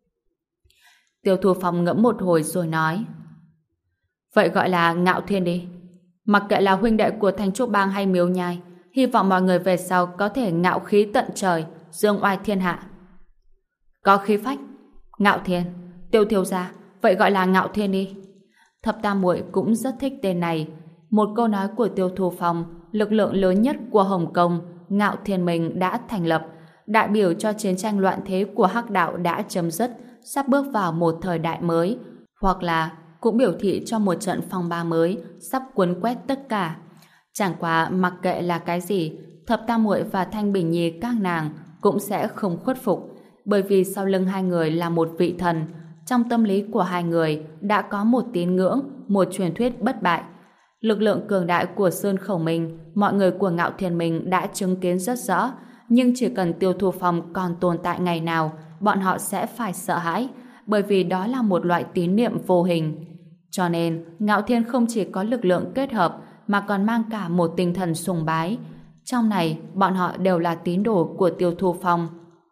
Tiêu Thu Phong ngẫm một hồi rồi nói: vậy gọi là Ngạo Thiên đi. Mặc kệ là huynh đệ của Thanh Trúc Bang hay Miếu Nhai, hy vọng mọi người về sau có thể ngạo khí tận trời, dương oai thiên hạ. Có khí phách. Ngạo Thiên. Tiêu thiếu gia, vậy gọi là Ngạo Thiên đi. Thập Tam muội cũng rất thích tên này. Một câu nói của Tiêu Thu Phong, lực lượng lớn nhất của Hồng Kông, Ngạo Thiên Minh đã thành lập, đại biểu cho chiến tranh loạn thế của Hắc đạo đã chấm dứt, sắp bước vào một thời đại mới, hoặc là cũng biểu thị cho một trận phong ba mới sắp cuốn quét tất cả. Chẳng qua mặc kệ là cái gì, Thập Tam muội và Thanh Bình Nhi các nàng cũng sẽ không khuất phục, bởi vì sau lưng hai người là một vị thần. Trong tâm lý của hai người đã có một tín ngưỡng, một truyền thuyết bất bại. Lực lượng cường đại của Sơn Khẩu Minh, mọi người của Ngạo Thiên Minh đã chứng kiến rất rõ, nhưng chỉ cần Tiêu Thu Phong còn tồn tại ngày nào, bọn họ sẽ phải sợ hãi, bởi vì đó là một loại tín niệm vô hình. Cho nên, Ngạo Thiên không chỉ có lực lượng kết hợp, mà còn mang cả một tinh thần sùng bái. Trong này, bọn họ đều là tín đồ của Tiêu Thu Phong.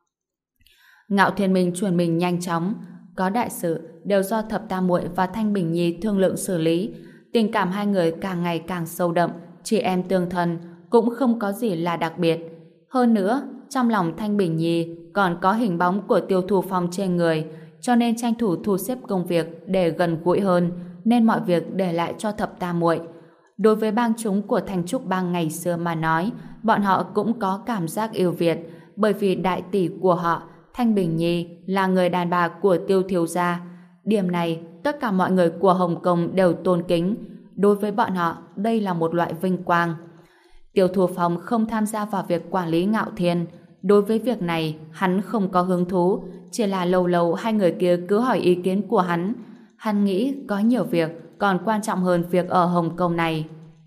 Ngạo Thiên Minh chuyển mình nhanh chóng, có đại sự đều do Thập Tam muội và Thanh Bình Nhi thương lượng xử lý. Tình cảm hai người càng ngày càng sâu đậm, chị em tương thân, cũng không có gì là đặc biệt. Hơn nữa, trong lòng Thanh Bình Nhi còn có hình bóng của Tiêu Thu Phong trên người, cho nên tranh thủ thu xếp công việc để gần gũi hơn, nên mọi việc để lại cho Thập Tam muội. Đối với bang chúng của Thanh Trúc Bang ngày xưa mà nói, bọn họ cũng có cảm giác yêu Việt, bởi vì đại tỷ của họ, Thanh Bình Nhi, là người đàn bà của Tiêu thiếu gia. Điểm này, tất cả mọi người của Hồng Kông đều tôn kính. Đối với bọn họ, đây là một loại vinh quang. Tiêu Thu Phong không tham gia vào việc quản lý Ngạo Thiên. Đối với việc này, hắn không có hứng thú, chỉ là lâu lâu hai người kia cứ hỏi ý kiến của hắn. Hắn nghĩ có nhiều việc còn quan trọng hơn việc ở Hồng Kông này.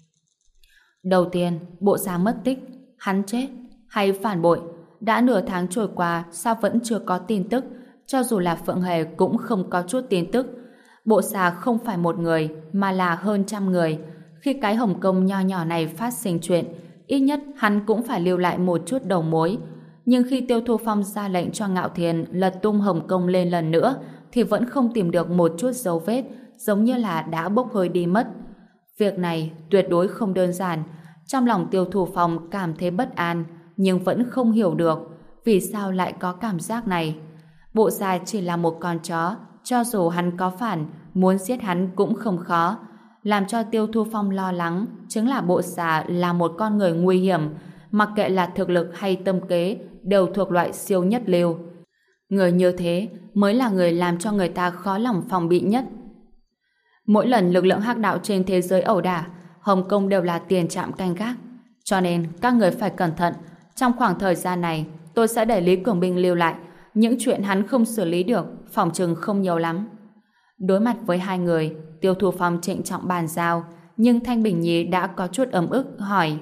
Đầu tiên, bộ giá mất tích, hắn chết hay phản bội. Đã nửa tháng trôi qua, sao vẫn chưa có tin tức? cho dù là Phượng Hề cũng không có chút tin tức. Bộ xà không phải một người, mà là hơn trăm người. Khi cái Hồng Kông nho nhỏ này phát sinh chuyện, ít nhất hắn cũng phải lưu lại một chút đầu mối. Nhưng khi Tiêu Thu Phong ra lệnh cho Ngạo Thiên lật tung Hồng Kông lên lần nữa, thì vẫn không tìm được một chút dấu vết, giống như là đã bốc hơi đi mất. Việc này tuyệt đối không đơn giản. Trong lòng Tiêu Thu Phong cảm thấy bất an, nhưng vẫn không hiểu được vì sao lại có cảm giác này. Bộ xà chỉ là một con chó, cho dù hắn có phản, muốn giết hắn cũng không khó. Làm cho Tiêu Thu Phong lo lắng chính là bộ xà là một con người nguy hiểm, mặc kệ là thực lực hay tâm kế đều thuộc loại siêu nhất lưu. Người như thế mới là người làm cho người ta khó lòng phòng bị nhất. Mỗi lần lực lượng hắc đạo trên thế giới ẩu đả, Hồng Kông đều là tiền trạm canh gác. Cho nên các người phải cẩn thận. Trong khoảng thời gian này, tôi sẽ để Lý Cường Binh lưu lại. Những chuyện hắn không xử lý được, phòng chừng không nhiều lắm. Đối mặt với hai người, Tiêu Thu Phong trịnh trọng bàn giao, nhưng Thanh Bình Nhi đã có chút ấm ức hỏi: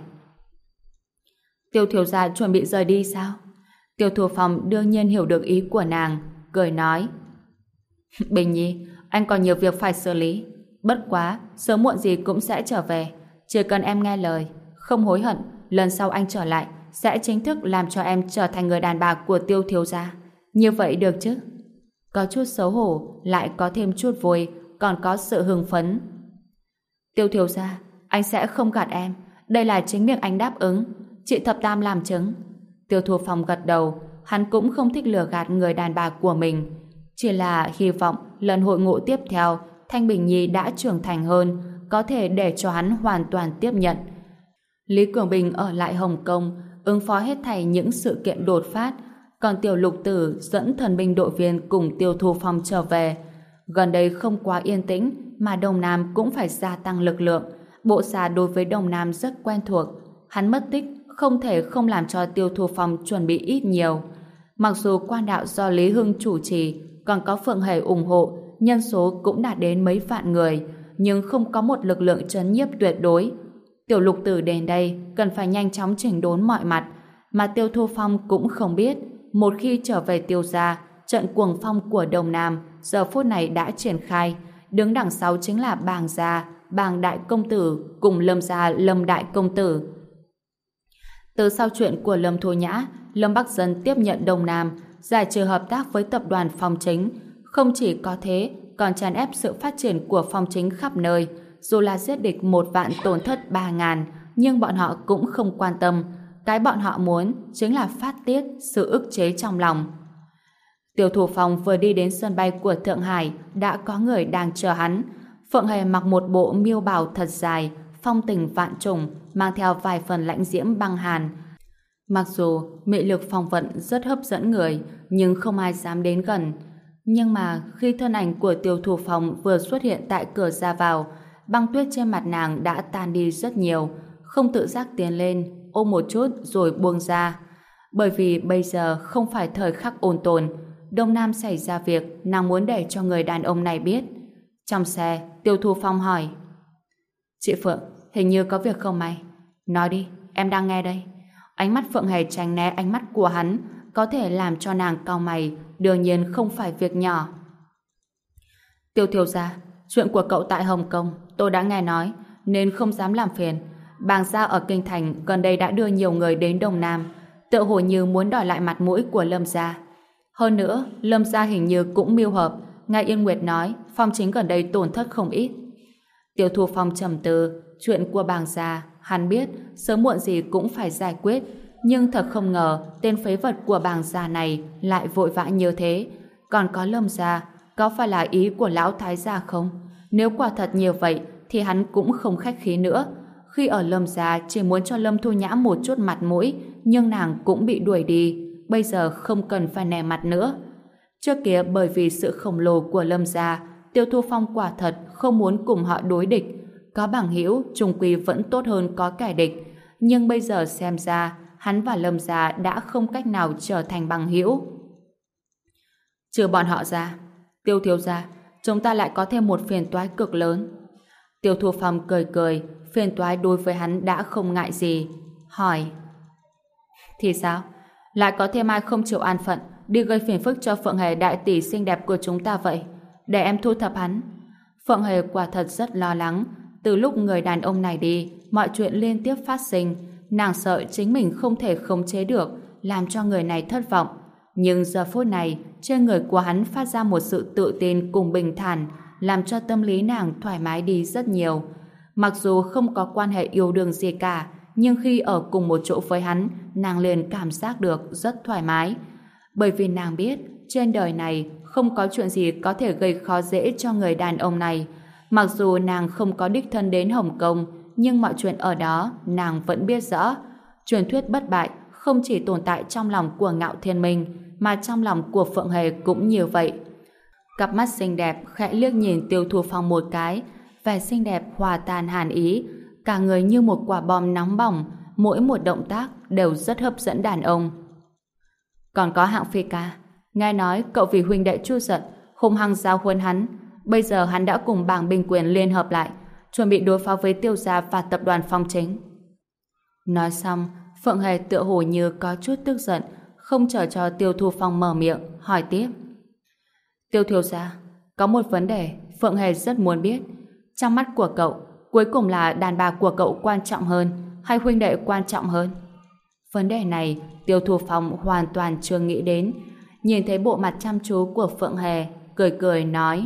Tiêu thiếu gia chuẩn bị rời đi sao? Tiêu Thu Phong đương nhiên hiểu được ý của nàng, cười nói: Bình Nhi, anh còn nhiều việc phải xử lý. Bất quá, sớm muộn gì cũng sẽ trở về. Chỉ cần em nghe lời, không hối hận, lần sau anh trở lại sẽ chính thức làm cho em trở thành người đàn bà của Tiêu thiếu gia. Như vậy được chứ? Có chút xấu hổ, lại có thêm chút vui, còn có sự hưng phấn. Tiêu thiếu gia, anh sẽ không gạt em. Đây là chính miệng anh đáp ứng. Chị Thập Tam làm chứng. Tiêu Thu Phong gật đầu. Hắn cũng không thích lừa gạt người đàn bà của mình. Chỉ là hy vọng lần hội ngộ tiếp theo Thanh Bình Nhi đã trưởng thành hơn, có thể để cho hắn hoàn toàn tiếp nhận. Lý Cường Bình ở lại Hồng Kông ứng phó hết thảy những sự kiện đột phát, còn Tiểu Lục Tử dẫn thần binh đội viên cùng Tiêu Thu Phong trở về. Gần đây không quá yên tĩnh, mà Đông Nam cũng phải gia tăng lực lượng. Bộ xà đối với Đông Nam rất quen thuộc. Hắn mất tích, không thể không làm cho Tiêu Thu Phong chuẩn bị ít nhiều. Mặc dù quan đạo do Lý Hưng chủ trì, còn có Phượng Hề ủng hộ, nhân số cũng đạt đến mấy vạn người, nhưng không có một lực lượng trấn nhiếp tuyệt đối. Tiểu Lục Tử đến đây cần phải nhanh chóng chỉnh đốn mọi mặt, mà Tiêu Thu Phong cũng không biết, một khi trở về Tiêu gia, trận cuồng phong của Đông Nam giờ phút này đã triển khai, đứng đằng sau chính là Bàng gia, Bàng đại công tử cùng Lâm gia, Lâm đại công tử. Từ sau chuyện của Lâm Thu Nhã, Lâm Bắc Dân tiếp nhận Đông Nam, giải trừ hợp tác với tập đoàn Phong Chính. Không chỉ có thế, còn chèn ép sự phát triển của Phong Chính khắp nơi. Dù là giết địch 1 vạn tổn thất 3.000, nhưng bọn họ cũng không quan tâm. Cái bọn họ muốn chính là phát tiết sự ức chế trong lòng. Tiêu Thủ Phong vừa đi đến sân bay của Thượng Hải, đã có người đang chờ hắn. Phượng Hề mặc một bộ miêu bào thật dài, phong tình vạn trùng, mang theo vài phần lãnh diễm băng hàn. Mặc dù mị lực phong vận rất hấp dẫn người, nhưng không ai dám đến gần. Nhưng mà khi thân ảnh của Tiêu Thủ Phong vừa xuất hiện tại cửa ra vào, băng tuyết trên mặt nàng đã tan đi rất nhiều, không tự giác tiến lên, ôm một chút rồi buông ra. Bởi vì bây giờ không phải thời khắc ôn tồn, Đông Nam xảy ra việc, nàng muốn để cho người đàn ông này biết. Trong xe, Tiêu Thu Phong hỏi: Chị Phượng, hình như có việc không may. Nói đi, em đang nghe đây. Ánh mắt Phượng Hề tránh né ánh mắt của hắn, có thể làm cho nàng cau mày, đương nhiên không phải việc nhỏ. Tiêu thiếu gia, chuyện của cậu tại Hồng Kông tôi đã nghe nói, nên không dám làm phiền. Bàng gia ở Kinh Thành gần đây đã đưa nhiều người đến Đông Nam, tựa hồ như muốn đòi lại mặt mũi của Lâm gia. Hơn nữa, Lâm gia hình như cũng mưu hợp. Ngài Yên Nguyệt nói Phong Chính gần đây tổn thất không ít. Tiêu Thu Phong trầm tư, chuyện của Bàng gia hắn biết sớm muộn gì cũng phải giải quyết, nhưng thật không ngờ tên phế vật của Bàng gia này lại vội vã như thế. Còn có Lâm gia, có phải là ý của lão thái gia không? Nếu quả thật như vậy thì hắn cũng không khách khí nữa. Khi ở Lâm gia chỉ muốn cho Lâm Thu Nhã một chút mặt mũi, nhưng nàng cũng bị đuổi đi, bây giờ không cần phải nể mặt nữa. Trước kia bởi vì sự khổng lồ của Lâm gia, Tiêu Thu Phong quả thật không muốn cùng họ đối địch. Có bằng hữu chung quy vẫn tốt hơn có kẻ địch, nhưng bây giờ xem ra hắn và Lâm gia đã không cách nào trở thành bằng hữu. Trừ bọn họ ra, Tiêu thiếu gia, chúng ta lại có thêm một phiền toái cực lớn. Tiêu Thu Phong cười cười, phiền toái đối với hắn đã không ngại gì. Hỏi: Thì sao? Lại có thêm ai không chịu an phận đi gây phiền phức cho Phượng Hề đại tỷ xinh đẹp của chúng ta vậy? Để em thu thập hắn. Phượng Hề quả thật rất lo lắng. Từ lúc người đàn ông này đi, mọi chuyện liên tiếp phát sinh. Nàng sợ chính mình không thể khống chế được, làm cho người này thất vọng. Nhưng giờ phút này, trên người của hắn phát ra một sự tự tin cùng bình thản, làm cho tâm lý nàng thoải mái đi rất nhiều. Mặc dù không có quan hệ yêu đương gì cả, nhưng khi ở cùng một chỗ với hắn, nàng liền cảm giác được rất thoải mái. Bởi vì nàng biết, trên đời này không có chuyện gì có thể gây khó dễ cho người đàn ông này. Mặc dù nàng không có đích thân đến Hồng Kông, nhưng mọi chuyện ở đó nàng vẫn biết rõ. Truyền thuyết bất bại không chỉ tồn tại trong lòng của Ngạo Thiên Minh, mà trong lòng của Phượng Hề cũng như vậy. Cặp mắt xinh đẹp khẽ liếc nhìn Tiêu Thu Phong một cái, vẻ xinh đẹp hòa tan hàn ý, cả người như một quả bom nóng bỏng, mỗi một động tác đều rất hấp dẫn đàn ông. Còn có Hạng Phi ca, nghe nói cậu vì huynh đệ Chu Giật hung hăng giao huấn hắn, bây giờ hắn đã cùng bảng binh quyền liên hợp lại, chuẩn bị đối phó với Tiêu gia và tập đoàn Phong Chính. Nói xong, Phượng Hề tựa hồ như có chút tức giận, không chờ cho Tiêu Thu Phong mở miệng, hỏi tiếp. Tiêu thiếu gia, có một vấn đề Phượng Hề rất muốn biết. Trong mắt của cậu, cuối cùng là đàn bà của cậu quan trọng hơn hay huynh đệ quan trọng hơn? Vấn đề này Tiêu Thu Phong hoàn toàn chưa nghĩ đến. Nhìn thấy bộ mặt chăm chú của Phượng Hề, cười cười nói: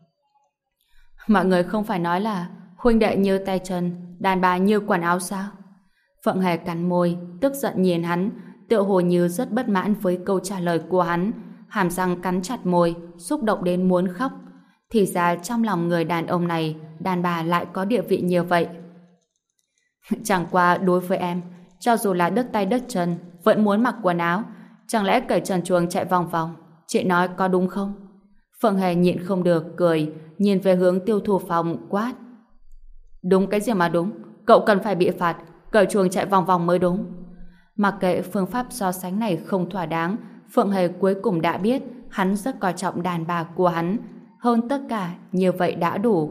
mọi người không phải nói là huynh đệ như tay chân, đàn bà như quần áo sao? Phượng Hề cắn môi, tức giận nhìn hắn, tựa hồ như rất bất mãn với câu trả lời của hắn, hàm răng cắn chặt môi, xúc động đến muốn khóc. Thì ra trong lòng người đàn ông này, đàn bà lại có địa vị như vậy. Chẳng qua đối với em, cho dù là đứt tay đứt chân, vẫn muốn mặc quần áo, chẳng lẽ cởi trần truồng chạy vòng vòng? Chị nói có đúng không? Phượng Hề nhịn không được, cười, nhìn về hướng Tiêu Thu Phong quát. Đúng cái gì mà đúng? Cậu cần phải bị phạt, cởi chuồng chạy vòng vòng mới đúng. Mặc kệ phương pháp so sánh này không thỏa đáng, Phượng Hề cuối cùng đã biết hắn rất coi trọng đàn bà của hắn. Hơn tất cả, như vậy đã đủ.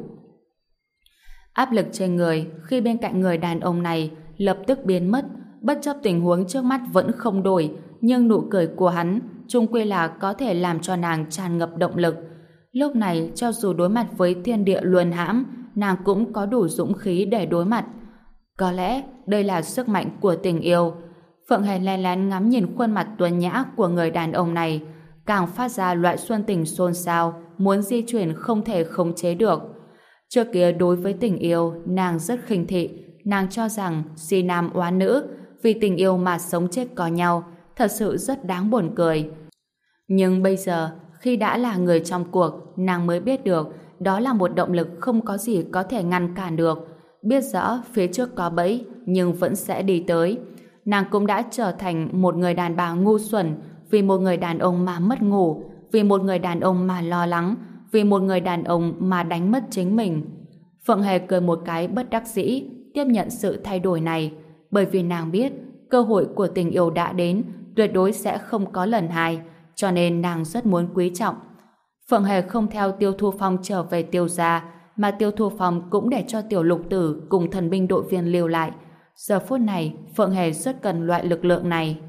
Áp lực trên người khi bên cạnh người đàn ông này lập tức biến mất, bất chấp tình huống trước mắt vẫn không đổi, nhưng nụ cười của hắn chung quy là có thể làm cho nàng tràn ngập động lực. Lúc này, cho dù đối mặt với thiên địa luân hãm, nàng cũng có đủ dũng khí để đối mặt. Có lẽ đây là sức mạnh của tình yêu. Phượng Hề lén lén ngắm nhìn khuôn mặt tuấn nhã của người đàn ông này, càng phát ra loại xuân tình xôn xao, muốn di chuyển không thể khống chế được. Trước kia đối với tình yêu, nàng rất khinh thị, nàng cho rằng si nam oán nữ, vì tình yêu mà sống chết có nhau, thật sự rất đáng buồn cười. Nhưng bây giờ, khi đã là người trong cuộc, nàng mới biết được đó là một động lực không có gì có thể ngăn cản được. Biết rõ phía trước có bẫy, nhưng vẫn sẽ đi tới. Nàng cũng đã trở thành một người đàn bà ngu xuẩn, vì một người đàn ông mà mất ngủ, vì một người đàn ông mà lo lắng, vì một người đàn ông mà đánh mất chính mình. Phượng Hề cười một cái bất đắc dĩ, tiếp nhận sự thay đổi này, bởi vì nàng biết cơ hội của tình yêu đã đến, tuyệt đối sẽ không có lần hai, cho nên nàng rất muốn quý trọng. Phượng Hề không theo Tiêu Thu Phong trở về Tiêu gia, mà Tiêu Thu Phong cũng để cho Tiểu Lục Tử cùng thần binh đội viên lưu lại. Giờ phút này, Phượng Hề rất cần loại lực lượng này.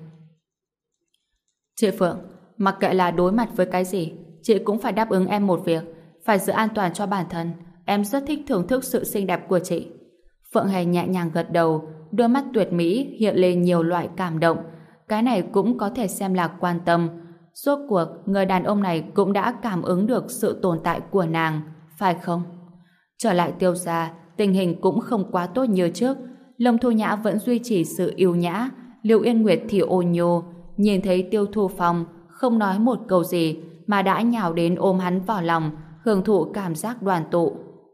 Chị Phượng, mặc kệ là đối mặt với cái gì, chị cũng phải đáp ứng em một việc, phải giữ an toàn cho bản thân. Em rất thích thưởng thức sự xinh đẹp của chị. Phượng Hề nhẹ nhàng gật đầu, đôi mắt tuyệt mỹ hiện lên nhiều loại cảm động. Cái này cũng có thể xem là quan tâm. Rốt cuộc, người đàn ông này cũng đã cảm ứng được sự tồn tại của nàng, phải không? Trở lại Tiêu gia, tình hình cũng không quá tốt như trước. Lâm Thu Nhã vẫn duy trì sự yêu nhã, Lưu Yên Nguyệt thì ôn nhô, nhìn thấy Tiêu Thu Phong không nói một câu gì mà đã nhào đến ôm hắn vào lòng, hưởng thụ cảm giác đoàn tụ.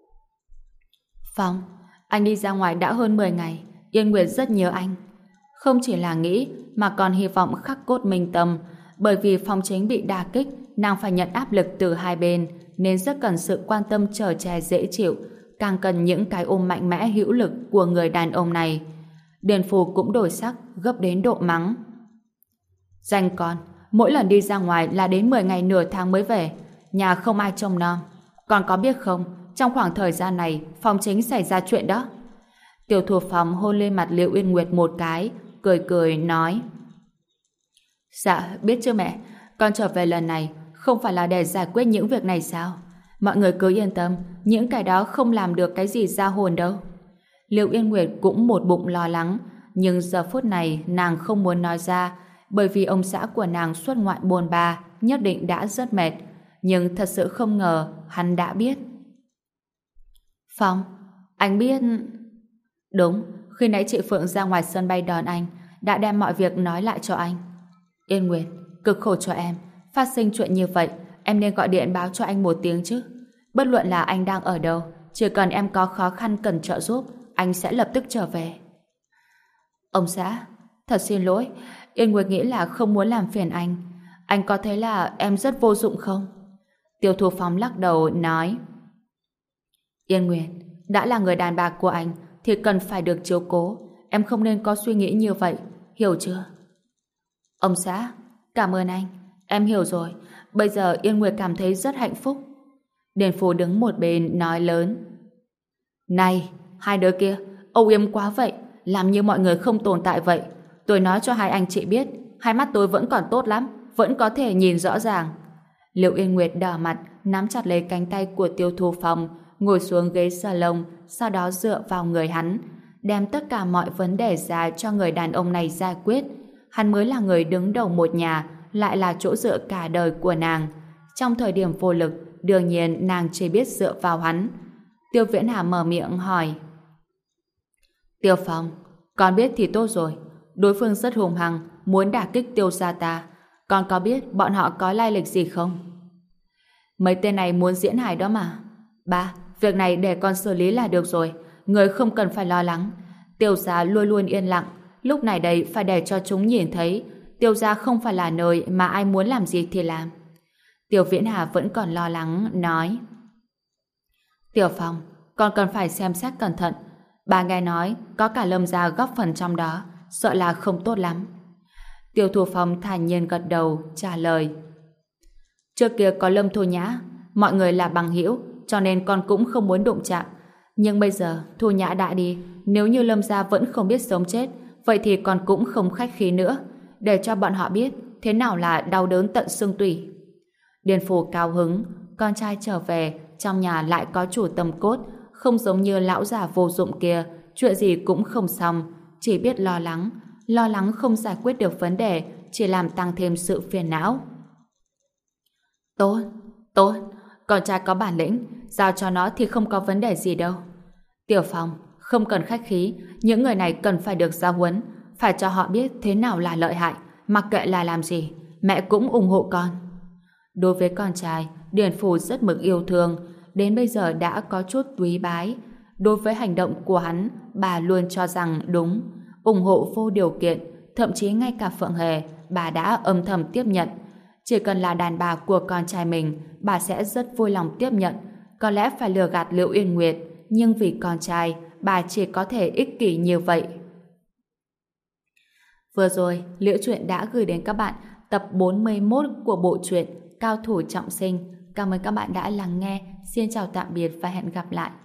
Phong, anh đi ra ngoài đã hơn 10 ngày, Yên Nguyệt rất nhớ anh. Không chỉ là nghĩ mà còn hy vọng khắc cốt minh tâm, bởi vì Phong Chính bị đả kích, nàng phải nhận áp lực từ hai bên, nên rất cần sự quan tâm chở che dễ chịu, càng cần những cái ôm mạnh mẽ hữu lực của người đàn ông này. Điền Phù cũng đổi sắc, gấp đến độ mắng. Danh con, mỗi lần đi ra ngoài là đến 10 ngày nửa tháng mới về, nhà không ai trông nom. Con có biết không, trong khoảng thời gian này, Phong Chính xảy ra chuyện đó. Tiểu Thủ Phong hôn lên mặt Liệu Yên Nguyệt một cái, cười cười nói. Dạ, biết chưa mẹ, con trở về lần này không phải là để giải quyết những việc này sao? Mọi người cứ yên tâm, những cái đó không làm được cái gì ra hồn đâu. Liệu Yên Nguyệt cũng một bụng lo lắng, nhưng giờ phút này nàng không muốn nói ra, bởi vì ông xã của nàng xuất ngoại bôn ba, nhất định đã rất mệt. Nhưng thật sự không ngờ hắn đã biết. Phong, anh biết... Đúng, khi nãy chị Phượng ra ngoài sân bay đón anh, đã đem mọi việc nói lại cho anh. Yên Nguyệt, cực khổ cho em. Phát sinh chuyện như vậy, em nên gọi điện báo cho anh một tiếng chứ. Bất luận là anh đang ở đâu, chỉ cần em có khó khăn cần trợ giúp, anh sẽ lập tức trở về. Ông xã, thật xin lỗi, Yên Nguyệt nghĩ là không muốn làm phiền anh. Anh có thấy là em rất vô dụng không? Tiêu Thu Phong lắc đầu nói: Yên Nguyệt, đã là người đàn bà của anh thì cần phải được chiếu cố. Em không nên có suy nghĩ như vậy, hiểu chưa? Ông xã, cảm ơn anh. Em hiểu rồi. Bây giờ Yên Nguyệt cảm thấy rất hạnh phúc. Điền Phú đứng một bên nói lớn: Này, hai đứa kia, âu yếm quá vậy, làm như mọi người không tồn tại vậy. Tôi nói cho hai anh chị biết, hai mắt tôi vẫn còn tốt lắm, vẫn có thể nhìn rõ ràng. Liệu Yên Nguyệt đỏ mặt, nắm chặt lấy cánh tay của Tiêu Thu Phong, ngồi xuống ghế salon, sau đó dựa vào người hắn, đem tất cả mọi vấn đề ra cho người đàn ông này giải quyết. Hắn mới là người đứng đầu một nhà, lại là chỗ dựa cả đời của nàng. Trong thời điểm vô lực, đương nhiên nàng chỉ biết dựa vào hắn. Tiêu Viễn Hà mở miệng hỏi: Tiêu Phong, con biết thì tốt rồi. Đối phương rất hung hăng, muốn đả kích Tiêu gia ta. Con có biết bọn họ có lai lịch gì không? Mấy tên này muốn diễn hài đó mà. Ba, việc này để con xử lý là được rồi. Người không cần phải lo lắng. Tiêu gia luôn luôn yên lặng. Lúc này đây phải để cho chúng nhìn thấy Tiêu gia không phải là nơi mà ai muốn làm gì thì làm. Tiêu Viễn Hà vẫn còn lo lắng, nói: Tiểu Phong, con cần phải xem xét cẩn thận. Bà nghe nói có cả Lâm gia góp phần trong đó, sợ là không tốt lắm. Tiêu Thu Phong thản nhiên gật đầu, trả lời: Trước kia có Lâm Thu Nhã, mọi người là bằng hữu, cho nên con cũng không muốn đụng chạm. Nhưng bây giờ Thu Nhã đã đi, nếu như Lâm gia vẫn không biết sống chết, vậy thì con cũng không khách khí nữa, để cho bọn họ biết thế nào là đau đớn tận xương tủy. Điền Phù cao hứng, con trai trở về, trong nhà lại có chủ tâm cốt, không giống như lão già vô dụng kia, chuyện gì cũng không xong, chỉ biết lo lắng không giải quyết được vấn đề, chỉ làm tăng thêm sự phiền não. Tốt, tốt, con trai có bản lĩnh, giao cho nó thì không có vấn đề gì đâu. Tiểu Phong, không cần khách khí, những người này cần phải được giáo huấn, phải cho họ biết thế nào là lợi hại, mặc kệ là làm gì, mẹ cũng ủng hộ con. Đối với con trai, Điền Phù rất mực yêu thương, đến bây giờ đã có chút quý bái. Đối với hành động của hắn, bà luôn cho rằng đúng, ủng hộ vô điều kiện, thậm chí ngay cả Phượng Hề, bà đã âm thầm tiếp nhận. Chỉ cần là đàn bà của con trai mình, bà sẽ rất vui lòng tiếp nhận. Có lẽ phải lừa gạt Liễu Yên Nguyệt, nhưng vì con trai, bà chỉ có thể ích kỷ như vậy. Vừa rồi, Liễu Chuyện đã gửi đến các bạn tập 41 của bộ truyện Cao Thủ Trọng Sinh. Cảm ơn các bạn đã lắng nghe. Xin chào tạm biệt và hẹn gặp lại.